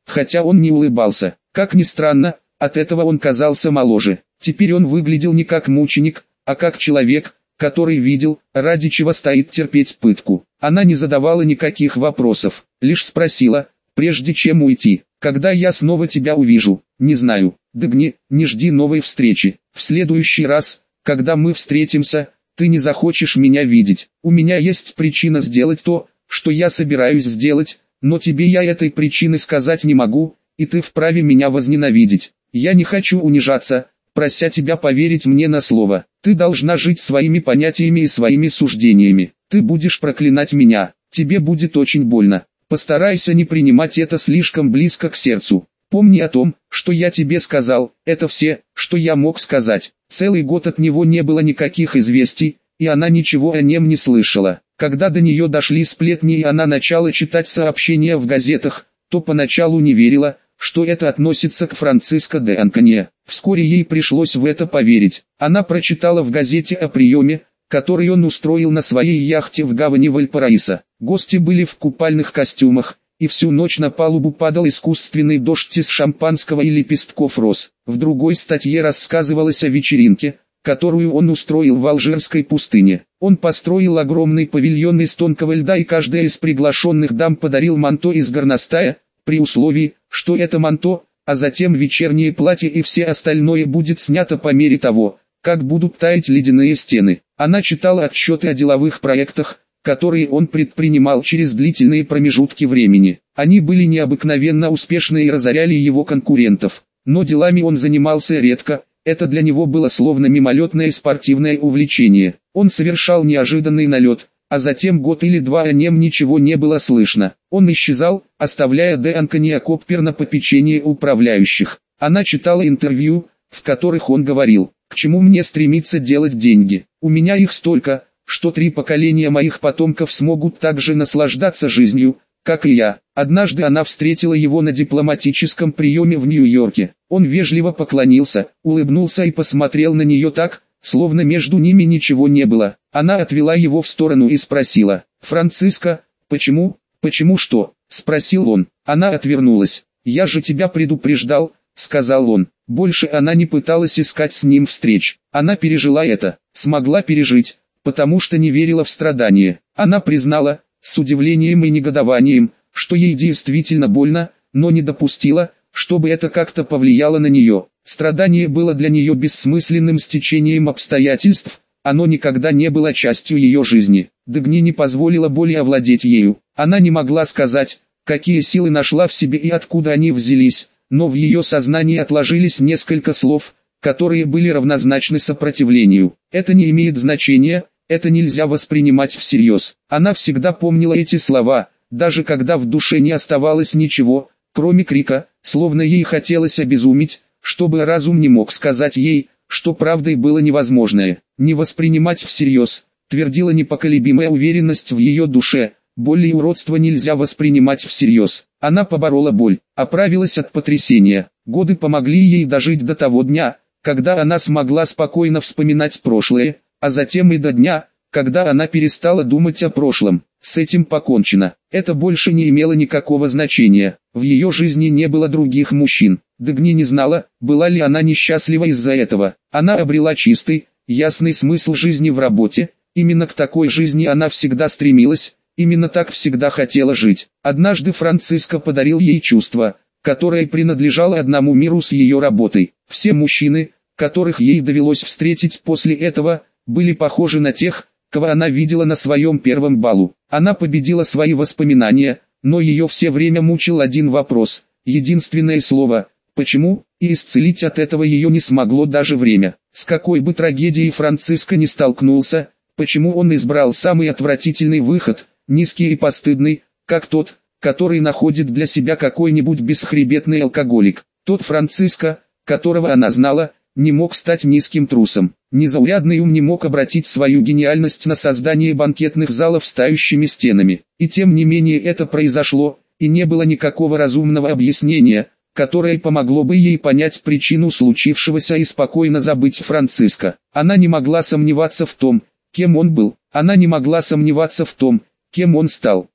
хотя он не улыбался. Как ни странно, от этого он казался моложе. Теперь он выглядел не как мученик, а как человек, который видел, ради чего стоит терпеть пытку. Она не задавала никаких вопросов, лишь спросила, прежде чем уйти: «Когда я снова тебя увижу?» «Не знаю, Дагни, не жди новой встречи. В следующий раз, когда мы встретимся, ты не захочешь меня видеть. У меня есть причина сделать то, что я собираюсь сделать, но тебе я этой причины сказать не могу, и ты вправе меня возненавидеть. Я не хочу унижаться, прося тебя поверить мне на слово. Ты должна жить своими понятиями и своими суждениями. Ты будешь проклинать меня, тебе будет очень больно. Постарайся не принимать это слишком близко к сердцу. Помни о том, что я тебе сказал, это все, что я мог сказать». Целый год от него не было никаких известий, и она ничего о нем не слышала. Когда до нее дошли сплетни и она начала читать сообщения в газетах, то поначалу не верила, что это относится к Франциско де Анконье. Вскоре ей пришлось в это поверить. Она прочитала в газете о приеме, который он устроил на своей яхте в гавани Вальпараисо. Гости были в купальных костюмах, и всю ночь на палубу падал искусственный дождь из шампанского и лепестков роз. В другой статье рассказывалось о вечеринке, которую он устроил в Алжирской пустыне. Он построил огромный павильон из тонкого льда, и каждая из приглашенных дам подарил манто из горностая, при условии, что это манто, а затем вечернее платье и все остальное будет снято по мере того, как будут таять ледяные стены. Она читала отчеты о деловых проектах, которые он предпринимал через длительные промежутки времени. Они были необыкновенно успешны и разоряли его конкурентов. Но делами он занимался редко, это для него было словно мимолетное спортивное увлечение. Он совершал неожиданный налет, а затем год или два о нем ничего не было слышно. Он исчезал, оставляя де Анконье Коппер на попечении управляющих. Она читала интервью, в которых он говорил: «К чему мне стремиться делать деньги? У меня их столько, что 3 поколения моих потомков смогут так же наслаждаться жизнью, как и я». Однажды она встретила его на дипломатическом приеме в Нью-Йорке. Он вежливо поклонился, улыбнулся и посмотрел на нее так, словно между ними ничего не было. Она отвела его в сторону и спросила: «Франциско, почему что?» – спросил он. Она отвернулась. «Я же тебя предупреждал», – сказал он. Больше она не пыталась искать с ним встреч. Она пережила это, смогла пережить, потому что не верила в страдания. Она признала, с удивлением и негодованием, что ей действительно больно, но не допустила, чтобы это как-то повлияло на нее. Страдание было для нее бессмысленным стечением обстоятельств, оно никогда не было частью ее жизни. Дагни не позволила боли овладеть ею. Она не могла сказать, какие силы нашла в себе и откуда они взялись, но в ее сознании отложились несколько слов, которые были равнозначны сопротивлению. Это не имеет значения, это нельзя воспринимать всерьез. Она всегда помнила эти слова, даже когда в душе не оставалось ничего, кроме крика, словно ей хотелось обезуметь, чтобы разум не мог сказать ей, что правдой было невозможное. Не воспринимать всерьез, твердила непоколебимая уверенность в ее душе, боль и уродство нельзя воспринимать всерьез. Она поборола боль, оправилась от потрясения. Годы помогли ей дожить до того дня, когда она смогла спокойно вспоминать прошлое, а затем и до дня, когда она перестала думать о прошлом. С этим покончено. Это больше не имело никакого значения. В ее жизни не было других мужчин. Дагни не знала, была ли она несчастлива из-за этого. Она обрела чистый, ясный смысл жизни в работе. Именно к такой жизни она всегда стремилась, именно так всегда хотела жить. Однажды Франциско подарил ей чувство, которое принадлежало одному миру с ее работой. Все мужчины, которых ей довелось встретить после этого, были похожи на тех, кого она видела на своем первом балу. Она победила свои воспоминания, но ее все время мучил один вопрос, единственное слово «почему?», и исцелить от этого ее не смогло даже время. С какой бы трагедией Франциско не столкнулся, почему он избрал самый отвратительный выход, низкий и постыдный, как тот, который находит для себя какой-нибудь бесхребетный алкоголик. Тот Франциско, которого она знала, не мог стать низким трусом. Незаурядный ум не мог обратить свою гениальность на создание банкетных залов с тающими стенами. И тем не менее это произошло, и не было никакого разумного объяснения, которое помогло бы ей понять причину случившегося и спокойно забыть Франциско. Она не могла сомневаться в том, кем он был. Она не могла сомневаться в том, кем он стал.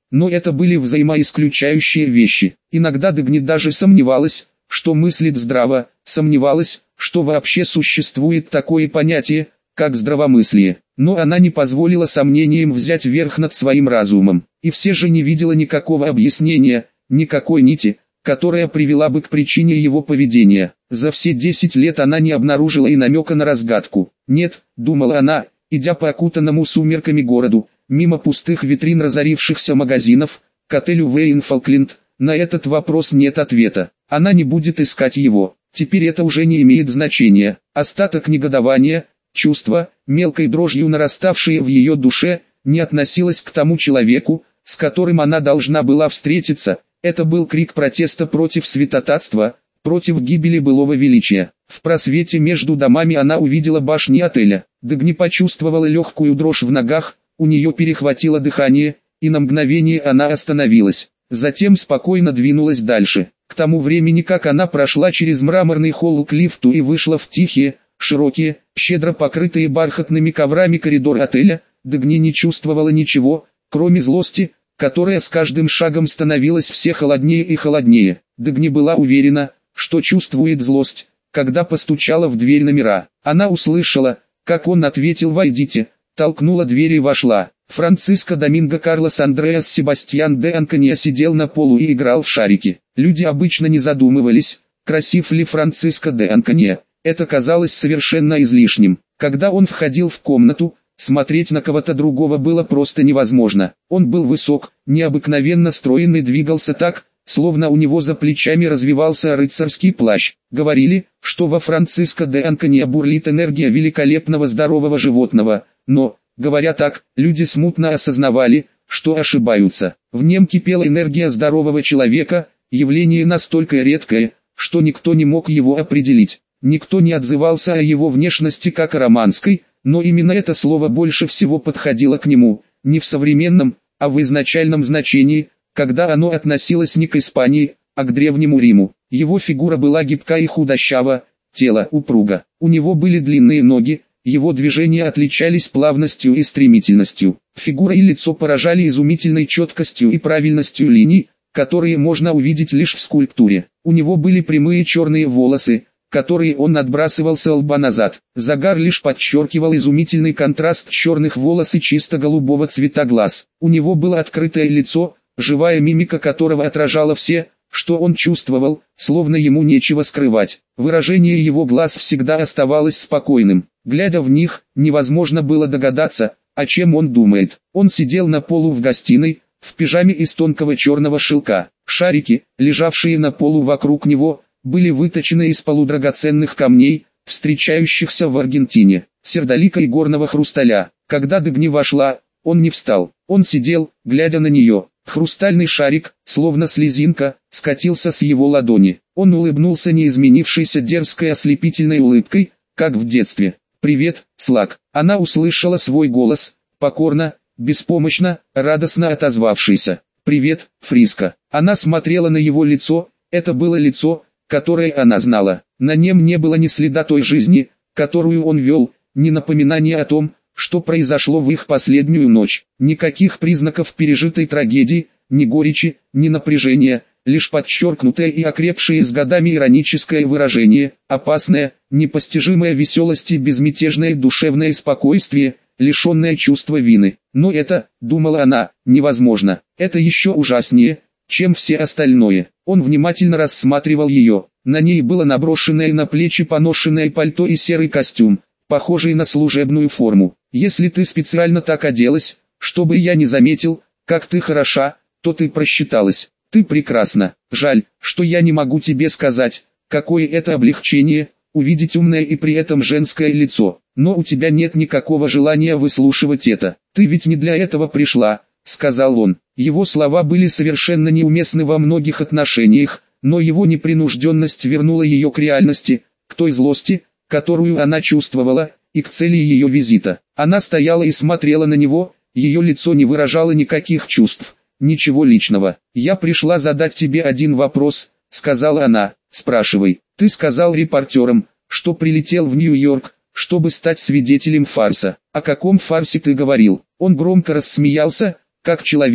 Но это были взаимоисключающие вещи. Иногда Дагни даже сомневалась, что мыслит здраво, сомневалась, что вообще существует такое понятие, как здравомыслие. Но она не позволила сомнениям взять верх над своим разумом. И все же не видела никакого объяснения, никакой нити, которая привела бы к причине его поведения. За все 10 лет она не обнаружила и намека на разгадку. «Нет», — думала она, идя по окутанному сумерками городу, мимо пустых витрин разорившихся магазинов, к отелю Вейн Фолкленд, на этот вопрос нет ответа. Она не будет искать его. Теперь это уже не имеет значения. Остаток негодования, чувства, мелкой дрожью нараставшие в ее душе, не относилось к тому человеку, с которым она должна была встретиться. Это был крик протеста против святотатства, против гибели былого величия. В просвете между домами она увидела башни отеля. Дагни почувствовала легкую дрожь в ногах, у нее перехватило дыхание, и на мгновение она остановилась. Затем спокойно двинулась дальше. К тому времени, как она прошла через мраморный холл к лифту и вышла в тихие, широкие, щедро покрытые бархатными коврами коридор отеля, Дагни не чувствовала ничего, кроме злости, которая с каждым шагом становилась все холоднее и холоднее. Дагни была уверена, что чувствует злость, когда постучала в дверь номера. Она услышала, как он ответил «Войдите», толкнула дверь и вошла. Франциско Доминго Карлос Андреас Себастьян де Анконья сидел на полу и играл в шарики. Люди обычно не задумывались, красив ли Франциско де Анконья. Это казалось совершенно излишним. Когда он входил в комнату, смотреть на кого-то другого было просто невозможно. Он был высок, необыкновенно строен и двигался так, словно у него за плечами развивался рыцарский плащ. Говорили, что во Франциско де Анконья бурлит энергия великолепного здорового животного, но, говоря так, люди смутно осознавали, что ошибаются. В нем кипела энергия здорового человека, явление настолько редкое, что никто не мог его определить. Никто не отзывался о его внешности как о романской, но именно это слово больше всего подходило к нему, не в современном, а в изначальном значении, когда оно относилось не к Испании, а к Древнему Риму. Его фигура была гибка и худощава, тело упруго. У него были длинные ноги, его движения отличались плавностью и стремительностью. Фигура и лицо поражали изумительной четкостью и правильностью линий, которые можно увидеть лишь в скульптуре. У него были прямые черные волосы, которые он отбрасывал со лба назад. Загар лишь подчеркивал изумительный контраст черных волос и чисто голубого цвета глаз. У него было открытое лицо, живая мимика которого отражала все, что он чувствовал, словно ему нечего скрывать. Выражение его глаз всегда оставалось спокойным. Глядя в них, невозможно было догадаться, о чем он думает. Он сидел на полу в гостиной, в пижаме из тонкого черного шелка. Шарики, лежавшие на полу вокруг него, были выточены из полудрагоценных камней, встречающихся в Аргентине, сердолика и горного хрусталя. Когда Дагни вошла, он не встал. Он сидел, глядя на нее. Хрустальный шарик, словно слезинка, скатился с его ладони. Он улыбнулся неизменившейся дерзкой ослепительной улыбкой, как в детстве. «Привет, Слак». Она услышала свой голос, покорно, беспомощно, радостно отозвавшийся. «Привет, Фриско». Она смотрела на его лицо, это было лицо, которое она знала. На нем не было ни следа той жизни, которую он вел, ни напоминания о том, что произошло в их последнюю ночь. Никаких признаков пережитой трагедии, ни горечи, ни напряжения, лишь подчеркнутое и окрепшее с годами ироническое выражение, опасное, непостижимая веселость и безмятежное душевное спокойствие, лишенное чувства вины. Но это, думала она, невозможно. Это еще ужаснее, чем все остальное. Он внимательно рассматривал ее. На ней было наброшенное на плечи поношенное пальто и серый костюм, похожий на служебную форму. «Если ты специально так оделась, чтобы я не заметил, как ты хороша, то ты просчиталась. Ты прекрасна. Жаль, что я не могу тебе сказать, какое это облегчение, увидеть умное и при этом женское лицо. Но у тебя нет никакого желания выслушивать это. Ты ведь не для этого пришла», — сказал он. Его слова были совершенно неуместны во многих отношениях, но его непринужденность вернула ее к реальности, к той злости, которую она чувствовала, и к цели ее визита. Она стояла и смотрела на него, ее лицо не выражало никаких чувств, ничего личного. «Я пришла задать тебе один вопрос», — сказала она. «Спрашивай». «Ты сказал репортерам, что прилетел в Нью-Йорк, чтобы стать свидетелем фарса. О каком фарсе ты говорил?» Он громко рассмеялся, как человек,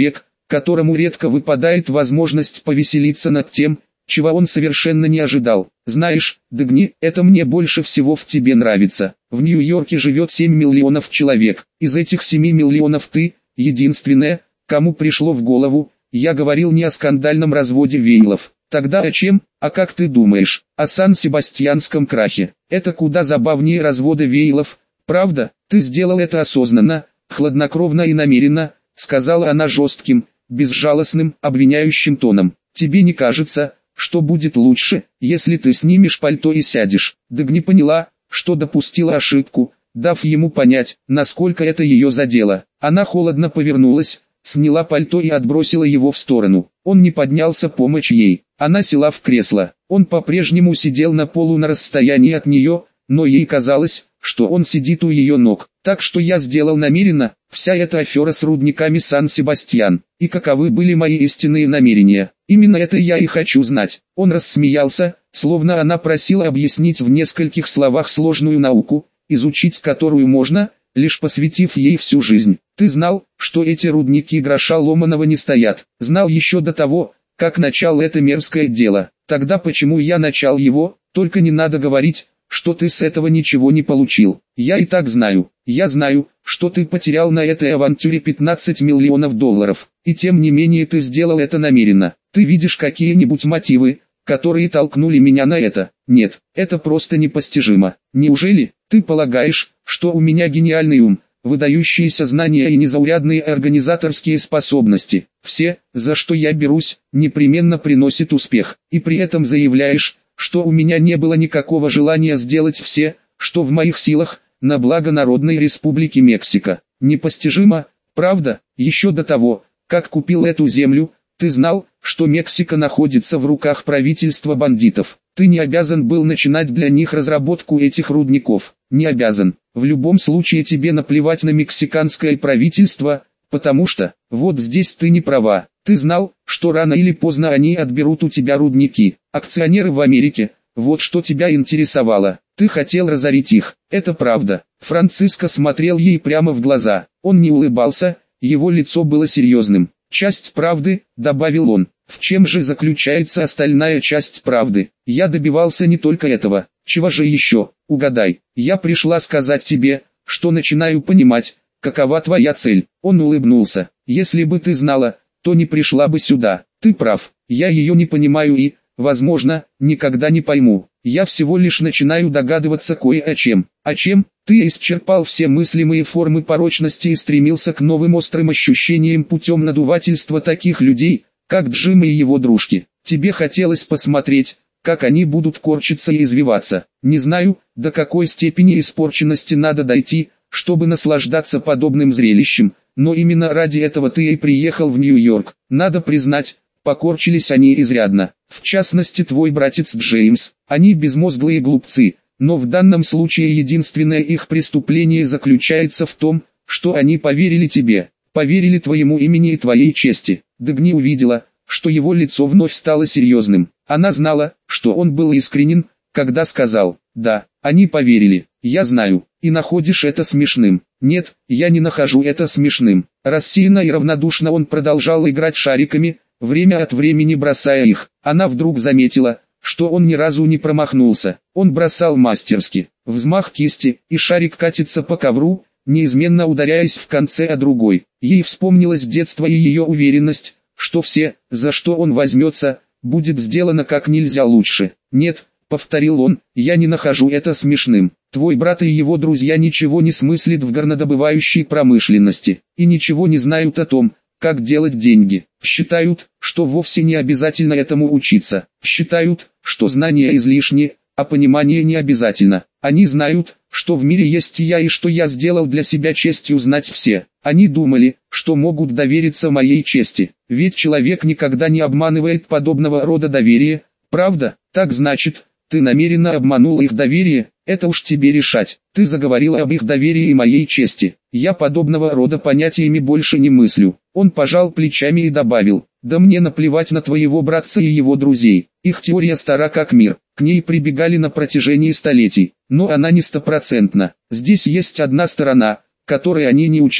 которому редко выпадает возможность повеселиться над тем, чего он совершенно не ожидал. Знаешь, Дагни, это мне больше всего в тебе нравится. В Нью-Йорке живет 7 миллионов человек. Из этих 7 миллионов ты, единственная, кому пришло в голову. Я говорил не о скандальном разводе Вейлов. Тогда о чем? А как ты думаешь? О Сан-Себастьянском крахе. Это куда забавнее развода Вейлов. Правда? Ты сделал это осознанно, хладнокровно и намеренно, сказала она жестким, безжалостным, обвиняющим тоном. Тебе не кажется, что будет лучше, если ты снимешь пальто и сядешь? Дагни поняла, что допустила ошибку, дав ему понять, насколько это ее задело. Она холодно повернулась, сняла пальто и отбросила его в сторону. Он не поднялся помочь ей. Она села в кресло. Он по-прежнему сидел на полу на расстоянии от нее, но ей казалось, что он сидит у ее ног. Так что я сделал намеренно, вся эта афера с рудниками Сан-Себастьян. И каковы были мои истинные намерения? Именно это я и хочу знать. Он рассмеялся, словно она просила объяснить в нескольких словах сложную науку, изучить которую можно, лишь посвятив ей всю жизнь. Ты знал, что эти рудники гроша ломаного не стоят. Знал еще до того, как начал это мерзкое дело. Тогда почему я начал его? Только не надо говорить, что ты с этого ничего не получил. Я и так знаю. Я знаю, что ты потерял на этой авантюре 15 миллионов долларов. И тем не менее ты сделал это намеренно. Ты видишь какие-нибудь мотивы, которые толкнули меня на это? Нет, это просто непостижимо. Неужели ты полагаешь, что у меня гениальный ум, выдающиеся знания и незаурядные организаторские способности? Все, за что я берусь, непременно приносит успех. И при этом заявляешь, что у меня не было никакого желания сделать все, что в моих силах, на благо Народной Республики Мексика. Непостижимо, правда? Еще до того, как купил эту землю, ты знал, что Мексика находится в руках правительства бандитов. Ты не обязан был начинать для них разработку этих рудников. Не обязан. В любом случае тебе наплевать на мексиканское правительство, потому что, вот здесь ты не права. Ты знал, что рано или поздно они отберут у тебя рудники. Акционеры в Америке, вот что тебя интересовало. Ты хотел разорить их. Это правда. Франциско смотрел ей прямо в глаза. Он не улыбался, его лицо было серьезным. «Часть правды», — добавил он. «В чем же заключается остальная часть правды? Я добивался не только этого. Чего же еще? Угадай. Я пришла сказать тебе, что начинаю понимать, какова твоя цель». Он улыбнулся. «Если бы ты знала, то не пришла бы сюда. Ты прав. Я ее не понимаю и, возможно, никогда не пойму. Я всего лишь начинаю догадываться кое о чем. О чем? Ты исчерпал все мыслимые формы порочности и стремился к новым острым ощущениям путем надувательства таких людей, как Джим и его дружки. Тебе хотелось посмотреть, как они будут корчиться и извиваться. Не знаю, до какой степени испорченности надо дойти, чтобы наслаждаться подобным зрелищем, но именно ради этого ты и приехал в Нью-Йорк. Надо признать, покорчились они изрядно. В частности твой братец Джеймс. Они безмозглые глупцы, но в данном случае единственное их преступление заключается в том, что они поверили тебе, поверили твоему имени и твоей чести. Дагни увидела, что его лицо вновь стало серьезным. Она знала, что он был искренен, когда сказал: «Да, они поверили, я знаю, и находишь это смешным». «Нет, я не нахожу это смешным». Рассеянно и равнодушно он продолжал играть шариками, время от времени бросая их. Она вдруг заметила, что он ни разу не промахнулся. Он бросал мастерски. Взмах кисти, и шарик катится по ковру, неизменно ударяясь в конце о другой. Ей вспомнилось детство и ее уверенность, что все, за что он возьмется, будет сделано как нельзя лучше. «Нет», — повторил он, — «я не нахожу это смешным. Твой брат и его друзья ничего не смыслят в горнодобывающей промышленности, и ничего не знают о том, как делать деньги. Считают, что вовсе не обязательно этому учиться. Считают, что знания излишни, а понимание не обязательно. Они знают, что в мире есть я и что я сделал для себя честью знать все. Они думали, что могут довериться моей чести. Ведь человек никогда не обманывает подобного рода доверие, правда? Так значит, ты намеренно обманул их доверие, это уж тебе решать. Ты заговорила об их доверии и моей чести. Я подобного рода понятиями больше не мыслю». Он пожал плечами и добавил: «Да мне наплевать на твоего братца и его друзей. Их теория стара как мир, к ней прибегали на протяжении столетий, но она не стопроцентна. Здесь есть одна сторона, которой они не учли.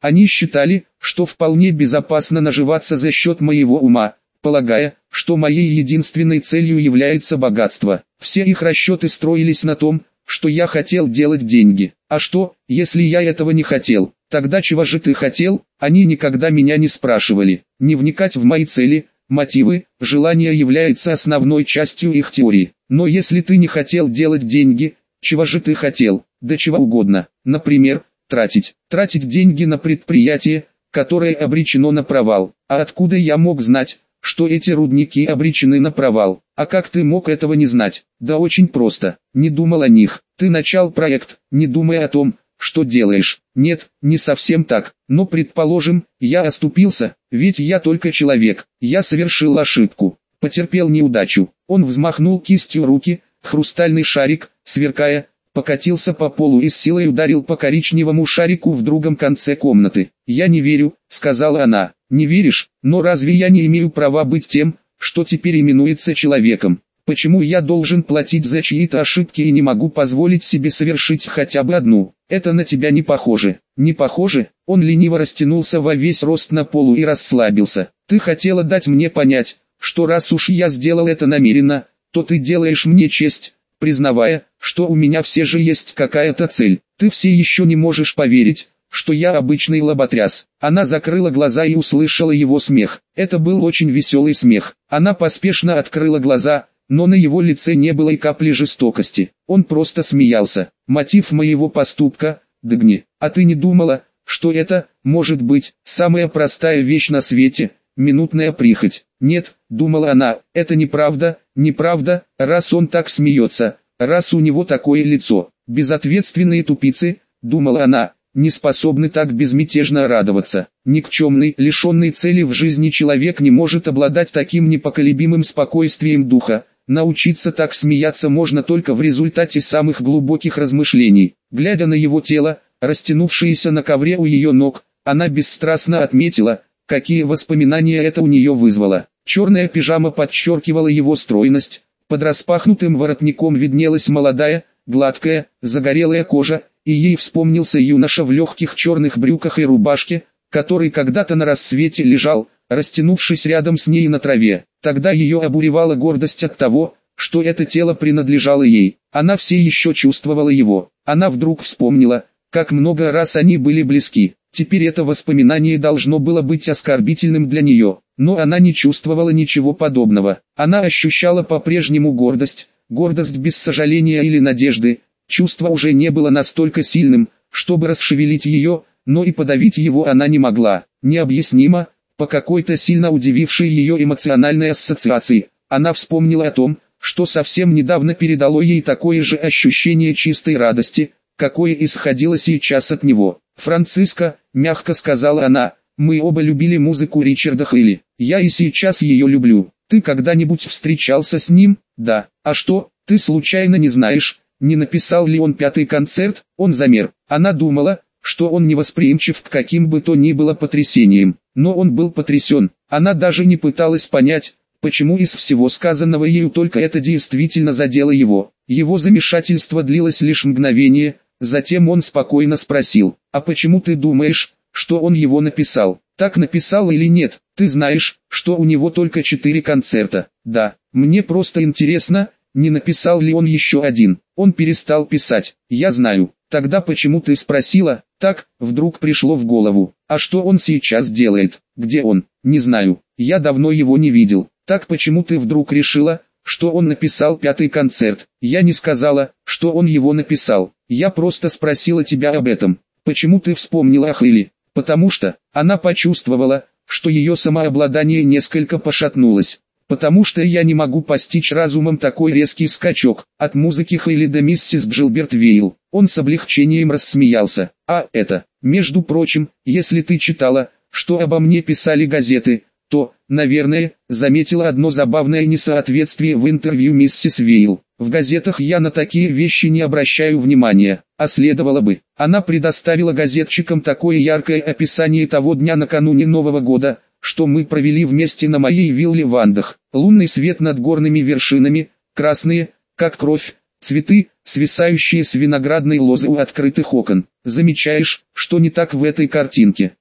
Они считали, что вполне безопасно наживаться за счет моего ума, полагая, что моей единственной целью является богатство. Все их расчеты строились на том, что я хотел делать деньги. А что, если я этого не хотел? Тогда чего же ты хотел? Они никогда меня не спрашивали. Не вникать в мои цели, мотивы, желания являются основной частью их теории. Но если ты не хотел делать деньги, чего же ты хотел? Да чего угодно. Например, тратить деньги на предприятие, которое обречено на провал. А откуда я мог знать, что эти рудники обречены на провал? А как ты мог этого не знать? Да очень просто. Не думал о них. Ты начал проект, не думая о том, что делаешь. Нет, не совсем так. Но предположим, я оступился, ведь я только человек. Я совершил ошибку. Потерпел неудачу. Он взмахнул кистью руки, хрустальный шарик, сверкая, покатился по полу и с силой ударил по коричневому шарику в другом конце комнаты. «Я не верю», — сказала она. «Не веришь? Но разве я не имею права быть тем, что теперь именуется человеком? Почему я должен платить за чьи-то ошибки и не могу позволить себе совершить хотя бы одну? Это на тебя не похоже». «Не похоже?» Он лениво растянулся во весь рост на полу и расслабился. «Ты хотела дать мне понять, что раз уж я сделал это намеренно, то ты делаешь мне честь, признавая, что у меня все же есть какая-то цель. Ты все еще не можешь поверить, что я обычный лоботряс». Она закрыла глаза и услышала его смех. Это был очень веселый смех. Она поспешно открыла глаза, но на его лице не было и капли жестокости. Он просто смеялся. «Мотив моего поступка, Дагни. А ты не думала, что это, может быть, самая простая вещь на свете, минутная прихоть?» «Нет», — думала она, — «это неправда, неправда, раз он так смеется, раз у него такое лицо». «Безответственные тупицы», — думала она, — «не способны так безмятежно радоваться». Никчемный, лишенный цели в жизни человек не может обладать таким непоколебимым спокойствием духа. Научиться так смеяться можно только в результате самых глубоких размышлений. Глядя на его тело, растянувшееся на ковре у ее ног, она бесстрастно отметила, какие воспоминания это у нее вызвало. Черная пижама подчеркивала его стройность, под распахнутым воротником виднелась молодая, гладкая, загорелая кожа, и ей вспомнился юноша в легких черных брюках и рубашке, который когда-то на рассвете лежал, растянувшись рядом с ней на траве. Тогда ее обуревала гордость от того, что это тело принадлежало ей. Она все еще чувствовала его. Она вдруг вспомнила, как много раз они были близки. Теперь это воспоминание должно было быть оскорбительным для нее, но она не чувствовала ничего подобного. Она ощущала по-прежнему гордость без сожаления или надежды. Чувство уже не было настолько сильным, чтобы расшевелить ее, но и подавить его она не могла. Необъяснимо, по какой-то сильно удивившей ее эмоциональной ассоциации, она вспомнила о том, что совсем недавно передало ей такое же ощущение чистой радости, какое исходило сейчас от него. «Франциско», — мягко сказала она, — «мы оба любили музыку Ричарда Хейли. Я и сейчас ее люблю. Ты когда-нибудь встречался с ним?» «Да». «А что, ты случайно не знаешь, не написал ли он 5-й концерт?» Он замер. Она думала, что он невосприимчив к каким бы то ни было потрясениям. Но он был потрясен. Она даже не пыталась понять, почему из всего сказанного ею только это действительно задело его. Его замешательство длилось лишь мгновение. Затем он спокойно спросил: «А почему ты думаешь, что он его написал?» «Так написал или нет? Ты знаешь, что у него только 4 концерта?» «Да, мне просто интересно, не написал ли он еще один?» «Он перестал писать, я знаю». «Тогда почему ты спросила?» «Так, вдруг пришло в голову. А что он сейчас делает? Где он?» «Не знаю, я давно его не видел». «Так почему ты вдруг решила, что он написал 5-й концерт?» «Я не сказала, что он его написал. Я просто спросила тебя об этом. Почему ты вспомнила о Хейли?» «Потому что...» Она почувствовала, что ее самообладание несколько пошатнулось. «Потому что я не могу постичь разумом такой резкий скачок, от музыки Хейли до миссис Джилберт Вейл». Он с облегчением рассмеялся. «А это, между прочим, если ты читала, что обо мне писали газеты, то, наверное, заметила одно забавное несоответствие в интервью миссис Вейл. В газетах я на такие вещи не обращаю внимания, а следовало бы». Она предоставила газетчикам такое яркое описание того дня накануне Нового года, что мы провели вместе на моей вилле в Андах. Лунный свет над горными вершинами, красные, как кровь, цветы, свисающие с виноградной лозы у открытых окон. Замечаешь, что не так в этой картинке?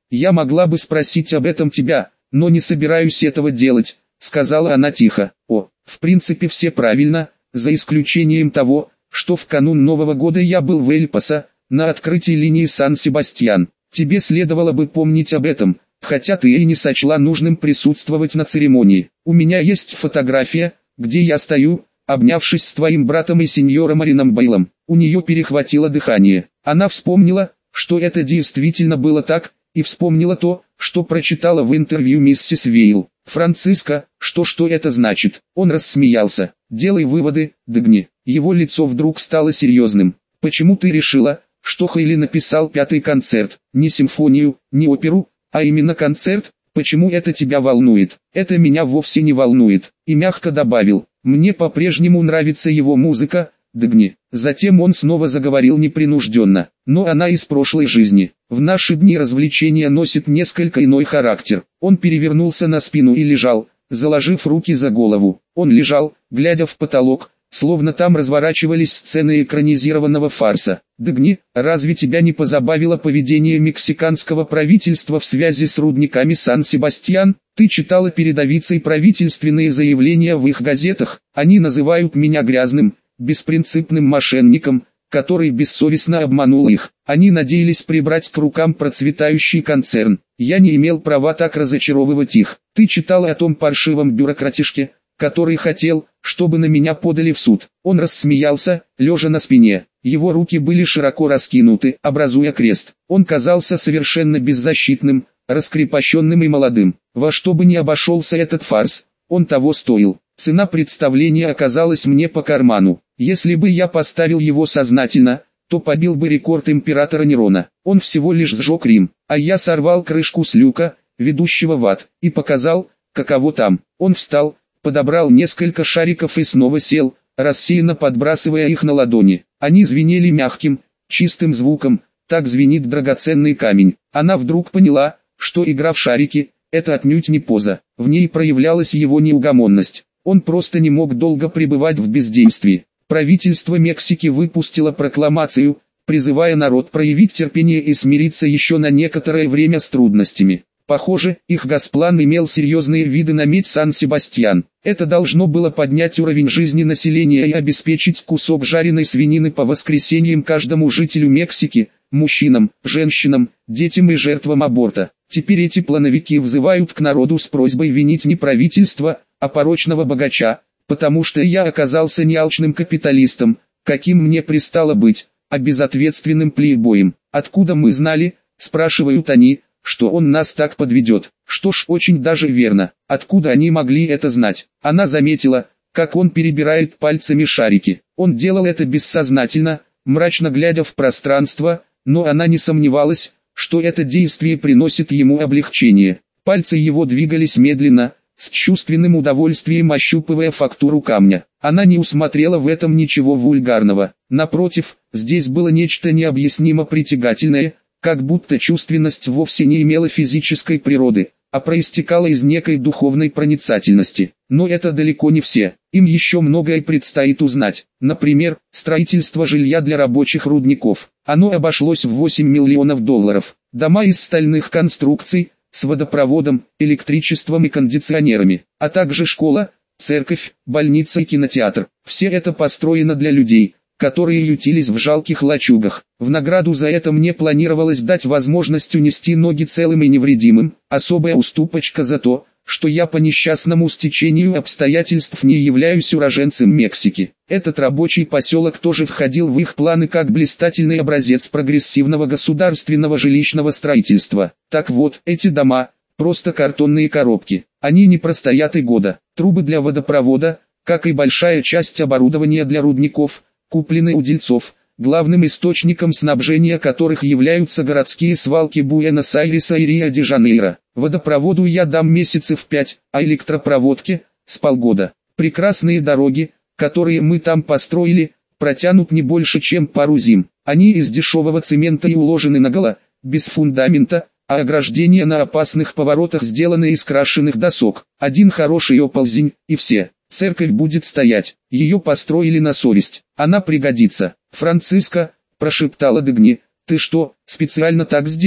Я могла бы спросить об этом тебя, но не собираюсь этого делать, сказала она тихо. О, в принципе все правильно, за исключением того, что в канун Нового года я был в Эль-Пасо, на открытии линии Сан-Себастьян. Тебе следовало бы помнить об этом, хотя ты и не сочла нужным присутствовать на церемонии. У меня есть фотография, где я стою, обнявшись с твоим братом и сеньором Марином Бейлом. У нее перехватило дыхание. Она вспомнила, что это действительно было так, и вспомнила то, что прочитала в интервью миссис Вейл. «Франциско, что это значит?» Он рассмеялся. «Делай выводы, Дагни». Его лицо вдруг стало серьезным. «Почему ты решила, что Хейли написал пятый концерт, не симфонию, не оперу, а именно концерт? Почему это тебя волнует?» «Это меня вовсе не волнует», и мягко добавил. «Мне по-прежнему нравится его музыка, Дагни». Затем он снова заговорил непринужденно. «Но она из прошлой жизни. В наши дни развлечения носит несколько иной характер». Он перевернулся на спину и лежал, заложив руки за голову. Он лежал, глядя в потолок, словно там разворачивались сцены экранизированного фарса. «Дагни, разве тебя не позабавило поведение мексиканского правительства в связи с рудниками Сан-Себастьян? Ты читала передовицы и правительственные заявления в их газетах? Они называют меня грязным, беспринципным мошенником, который бессовестно обманул их. Они надеялись прибрать к рукам процветающий концерн. Я не имел права так разочаровывать их. Ты читала о том паршивом бюрократишке, который хотел, чтобы на меня подали в суд». Он рассмеялся, лежа на спине. Его руки были широко раскинуты, образуя крест. Он казался совершенно беззащитным, раскрепощенным и молодым. Во что бы ни обошелся этот фарс, он того стоил. Цена представления оказалась мне по карману. Если бы я поставил его сознательно, то побил бы рекорд императора Нерона. Он всего лишь сжег Рим, а я сорвал крышку с люка, ведущего в ад, и показал, каково там. Он встал, подобрал несколько шариков и снова сел, рассеянно подбрасывая их на ладони. Они звенели мягким, чистым звуком, так звенит драгоценный камень. Она вдруг поняла, что игра в шарики – это отнюдь не поза. В ней проявлялась его неугомонность. Он просто не мог долго пребывать в бездействии. Правительство Мексики выпустило прокламацию, призывая народ проявить терпение и смириться еще на некоторое время с трудностями. Похоже, их госплан имел серьезные виды на медь Сан-Себастьян. Это должно было поднять уровень жизни населения и обеспечить кусок жареной свинины по воскресеньям каждому жителю Мексики, мужчинам, женщинам, детям и жертвам аборта. Теперь эти плановики взывают к народу с просьбой винить не правительство, а порочного богача, потому что я оказался не алчным капиталистом, каким мне пристало быть, а безответственным плейбоем. «Откуда мы знали?» – спрашивают они, – «что он нас так подведет». Что ж, очень даже верно. Откуда они могли это знать? Она заметила, как он перебирает пальцами шарики. Он делал это бессознательно, мрачно глядя в пространство, но она не сомневалась, что это действие приносит ему облегчение. Пальцы его двигались медленно, с чувственным удовольствием ощупывая фактуру камня. Она не усмотрела в этом ничего вульгарного. Напротив, здесь было нечто необъяснимо притягательное, как будто чувственность вовсе не имела физической природы, а проистекала из некой духовной проницательности. Но это далеко не все. Им еще многое предстоит узнать. Например, строительство жилья для рабочих рудников. Оно обошлось в $8 миллионов. Дома из стальных конструкций, с водопроводом, электричеством и кондиционерами, а также школа, церковь, больница и кинотеатр. Все это построено для людей, которые ютились в жалких лачугах. В награду за это мне планировалось дать возможность унести ноги целым и невредимым, особая уступочка за то, что я по несчастному стечению обстоятельств не являюсь уроженцем Мексики. Этот рабочий поселок тоже входил в их планы как блистательный образец прогрессивного государственного жилищного строительства. Так вот, эти дома – просто картонные коробки. Они не простоят и года. Трубы для водопровода, как и большая часть оборудования для рудников, куплены у дельцов, главным источником снабжения которых являются городские свалки Буэнос-Айреса и Рио-де-Жанейро. Водопроводу я дам месяцев 5, а электропроводке – с полгода. Прекрасные дороги, которые мы там построили, протянут не больше, чем пару зим. Они из дешевого цемента и уложены наголо, без фундамента, а ограждения на опасных поворотах сделаны из крашеных досок. Один хороший оползень, и все. Церковь будет стоять, ее построили на совесть, она пригодится. «Франциско», – прошептала Дагни, – «ты что, специально так сделал?»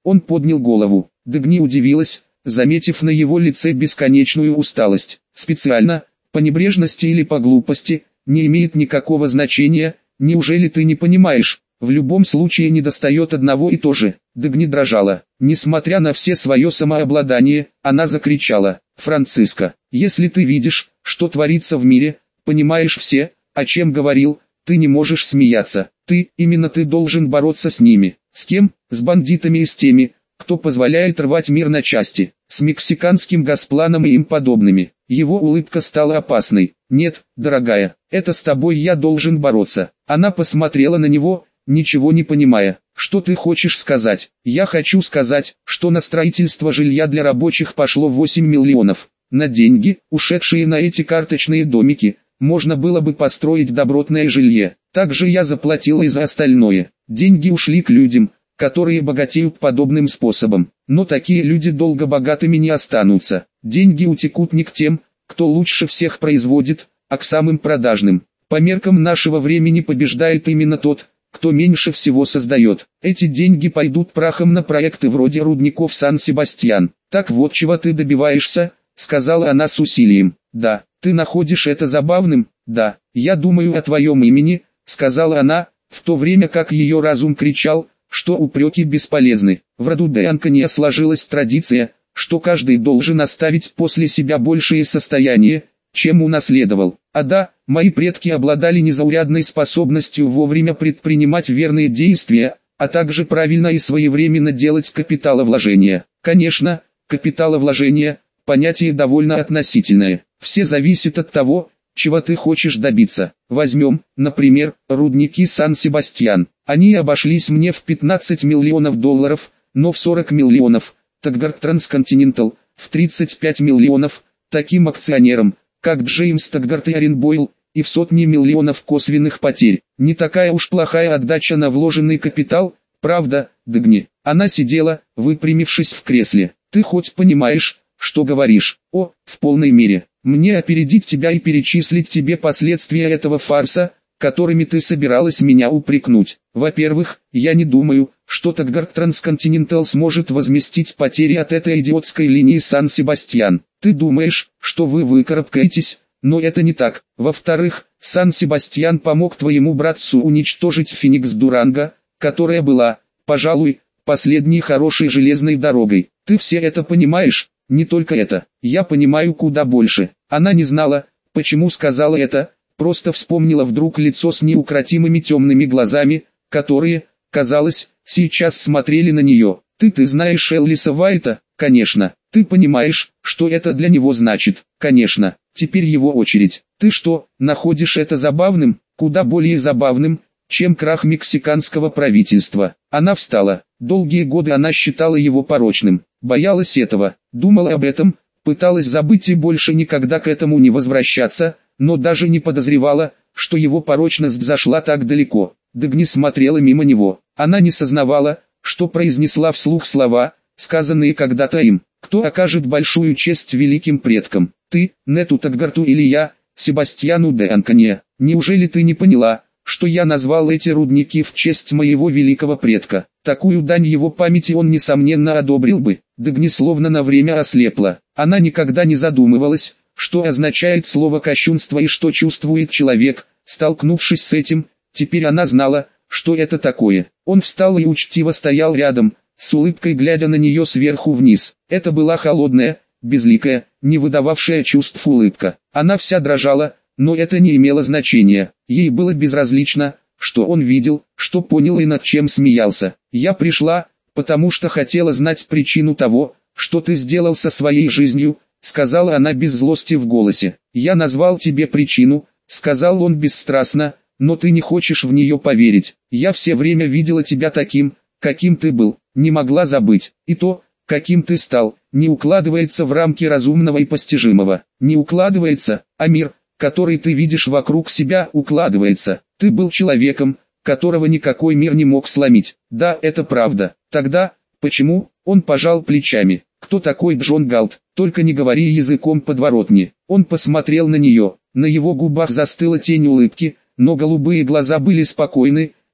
Он поднял голову. Дагни удивилась, заметив на его лице бесконечную усталость. Специально, по небрежности или по глупости, не имеет никакого значения. Неужели ты не понимаешь? В любом случае недостает одного и то же. Дагни дрожала. Несмотря на все свое самообладание, она закричала: «Франциско, если ты видишь, что творится в мире, понимаешь все, о чем говорил, ты не можешь смеяться. Именно ты должен бороться с ними». С кем? С бандитами и с теми, кто позволяет рвать мир на части, с мексиканским Газпланом и им подобными. Его улыбка стала опасной. «Нет, дорогая, это с тобой я должен бороться». Она посмотрела на него, ничего не понимая. «Что ты хочешь сказать?» «Я хочу сказать, что на строительство жилья для рабочих пошло 8 миллионов. На деньги, ушедшие на эти карточные домики, можно было бы построить добротное жилье. Также я заплатил и за остальное. Деньги ушли к людям, которые богатеют подобным способом. Но такие люди долго богатыми не останутся. Деньги утекут не к тем, кто лучше всех производит, а к самым продажным. По меркам нашего времени побеждает именно тот, кто меньше всего создает. Эти деньги пойдут прахом на проекты вроде рудников Сан-Себастьян. Так вот чего ты добиваешься, сказала она с усилием. Да, ты находишь это забавным? Да, я думаю о твоем имени, сказала она, в то время как ее разум кричал, что упреки бесполезны. В роду де Анкония сложилась традиция, что каждый должен оставить после себя большее состояние, чем унаследовал. А да, мои предки обладали незаурядной способностью вовремя предпринимать верные действия, а также правильно и своевременно делать капиталовложения. Конечно, капиталовложение – понятие довольно относительное. Все зависит от того, чего ты хочешь добиться. Возьмем, например, рудники Сан-Себастьян. Они обошлись мне в 15 миллионов долларов, но в 40 миллионов. Таггарт Трансконтинентал, в 35 миллионов, таким акционерам, как Джеймс Таггарт и Арен Бойл, и в сотни миллионов косвенных потерь. Не такая уж плохая отдача на вложенный капитал, правда, Дагни? Она сидела, выпрямившись в кресле. Ты хоть понимаешь, что говоришь? О, в полной мере. Мне опередить тебя и перечислить тебе последствия этого фарса, которыми ты собиралась меня упрекнуть. Во-первых, я не думаю, что Таггарт Трансконтинентал сможет возместить потери от этой идиотской линии Сан-Себастьян. Ты думаешь, что вы выкарабкаетесь, но это не так. Во-вторых, Сан-Себастьян помог твоему братцу уничтожить Феникс-Дуранго, которая была, пожалуй, последней хорошей железной дорогой. Ты все это понимаешь? Не только это. Я понимаю куда больше. Она не знала, почему сказала это, просто вспомнила вдруг лицо с неукротимыми темными глазами, которые, казалось, сейчас смотрели на нее. Ты знаешь Элвиса Уайта? Конечно. Ты понимаешь, что это для него значит? Конечно. Теперь его очередь. Ты что, находишь это забавным? Куда более забавным, чем крах мексиканского правительства. Она встала. Долгие годы она считала его порочным, боялась этого, думала об этом, пыталась забыть и больше никогда к этому не возвращаться, но даже не подозревала, что его порочность зашла так далеко. Дагни смотрела мимо него. Она не сознавала, что произнесла вслух слова, сказанные когда-то им. Кто окажет большую честь великим предкам? Ты, Нету Таггарту или я, Себастьяну де Анкония? Неужели ты не поняла, что я назвал эти рудники в честь моего великого предка? Такую дань его памяти он несомненно одобрил бы. Дагни словно на время ослепла. Она никогда не задумывалась, что означает слово кощунство и что чувствует человек, столкнувшись с этим. Теперь она знала, что это такое. Он встал и учтиво стоял рядом, с улыбкой глядя на нее сверху вниз. Это была холодная, безликая, не выдававшая чувств улыбка. Она вся дрожала, но это не имело значения. Ей было безразлично, что он видел, что понял и над чем смеялся. «Я пришла, потому что хотела знать причину того, что ты сделал со своей жизнью», сказала она без злости в голосе. «Я назвал тебе причину», сказал он бесстрастно, «но ты не хочешь в нее поверить. Я все время видела тебя таким, каким ты был, не могла забыть. И то, каким ты стал, не укладывается в рамки разумного и постижимого. Не укладывается, а мир, который ты видишь вокруг себя, укладывается. Ты был человеком, которого никакой мир не мог сломить. Да, это правда. Тогда, почему?» Он пожал плечами. «Кто такой Джон Галт? Только не говори языком подворотни». Он посмотрел на нее. На его губах застыла тень улыбки, но голубые глаза были спокойны,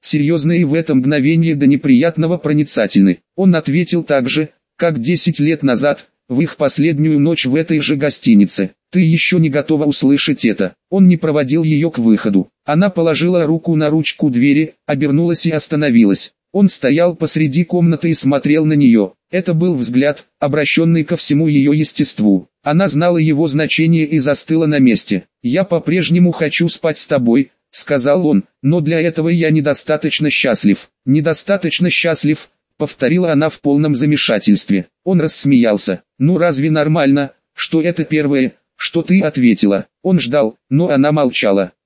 серьезны и в это мгновение до неприятного проницательны. Он ответил так же, как 10 лет назад, в их последнюю ночь в этой же гостинице. Ты еще не готова услышать это. Он не проводил ее к выходу. Она положила руку на ручку двери, обернулась и остановилась. Он стоял посреди комнаты и смотрел на нее. Это был взгляд, обращенный ко всему ее естеству. Она знала его значение и застыла на месте. «Я по-прежнему хочу спать с тобой», — сказал он, — «но для этого я недостаточно счастлив». «Недостаточно счастлив», — повторила она в полном замешательстве. Он рассмеялся. «Ну разве нормально, что это первое, что ты ответила?» Он ждал, но она молчала.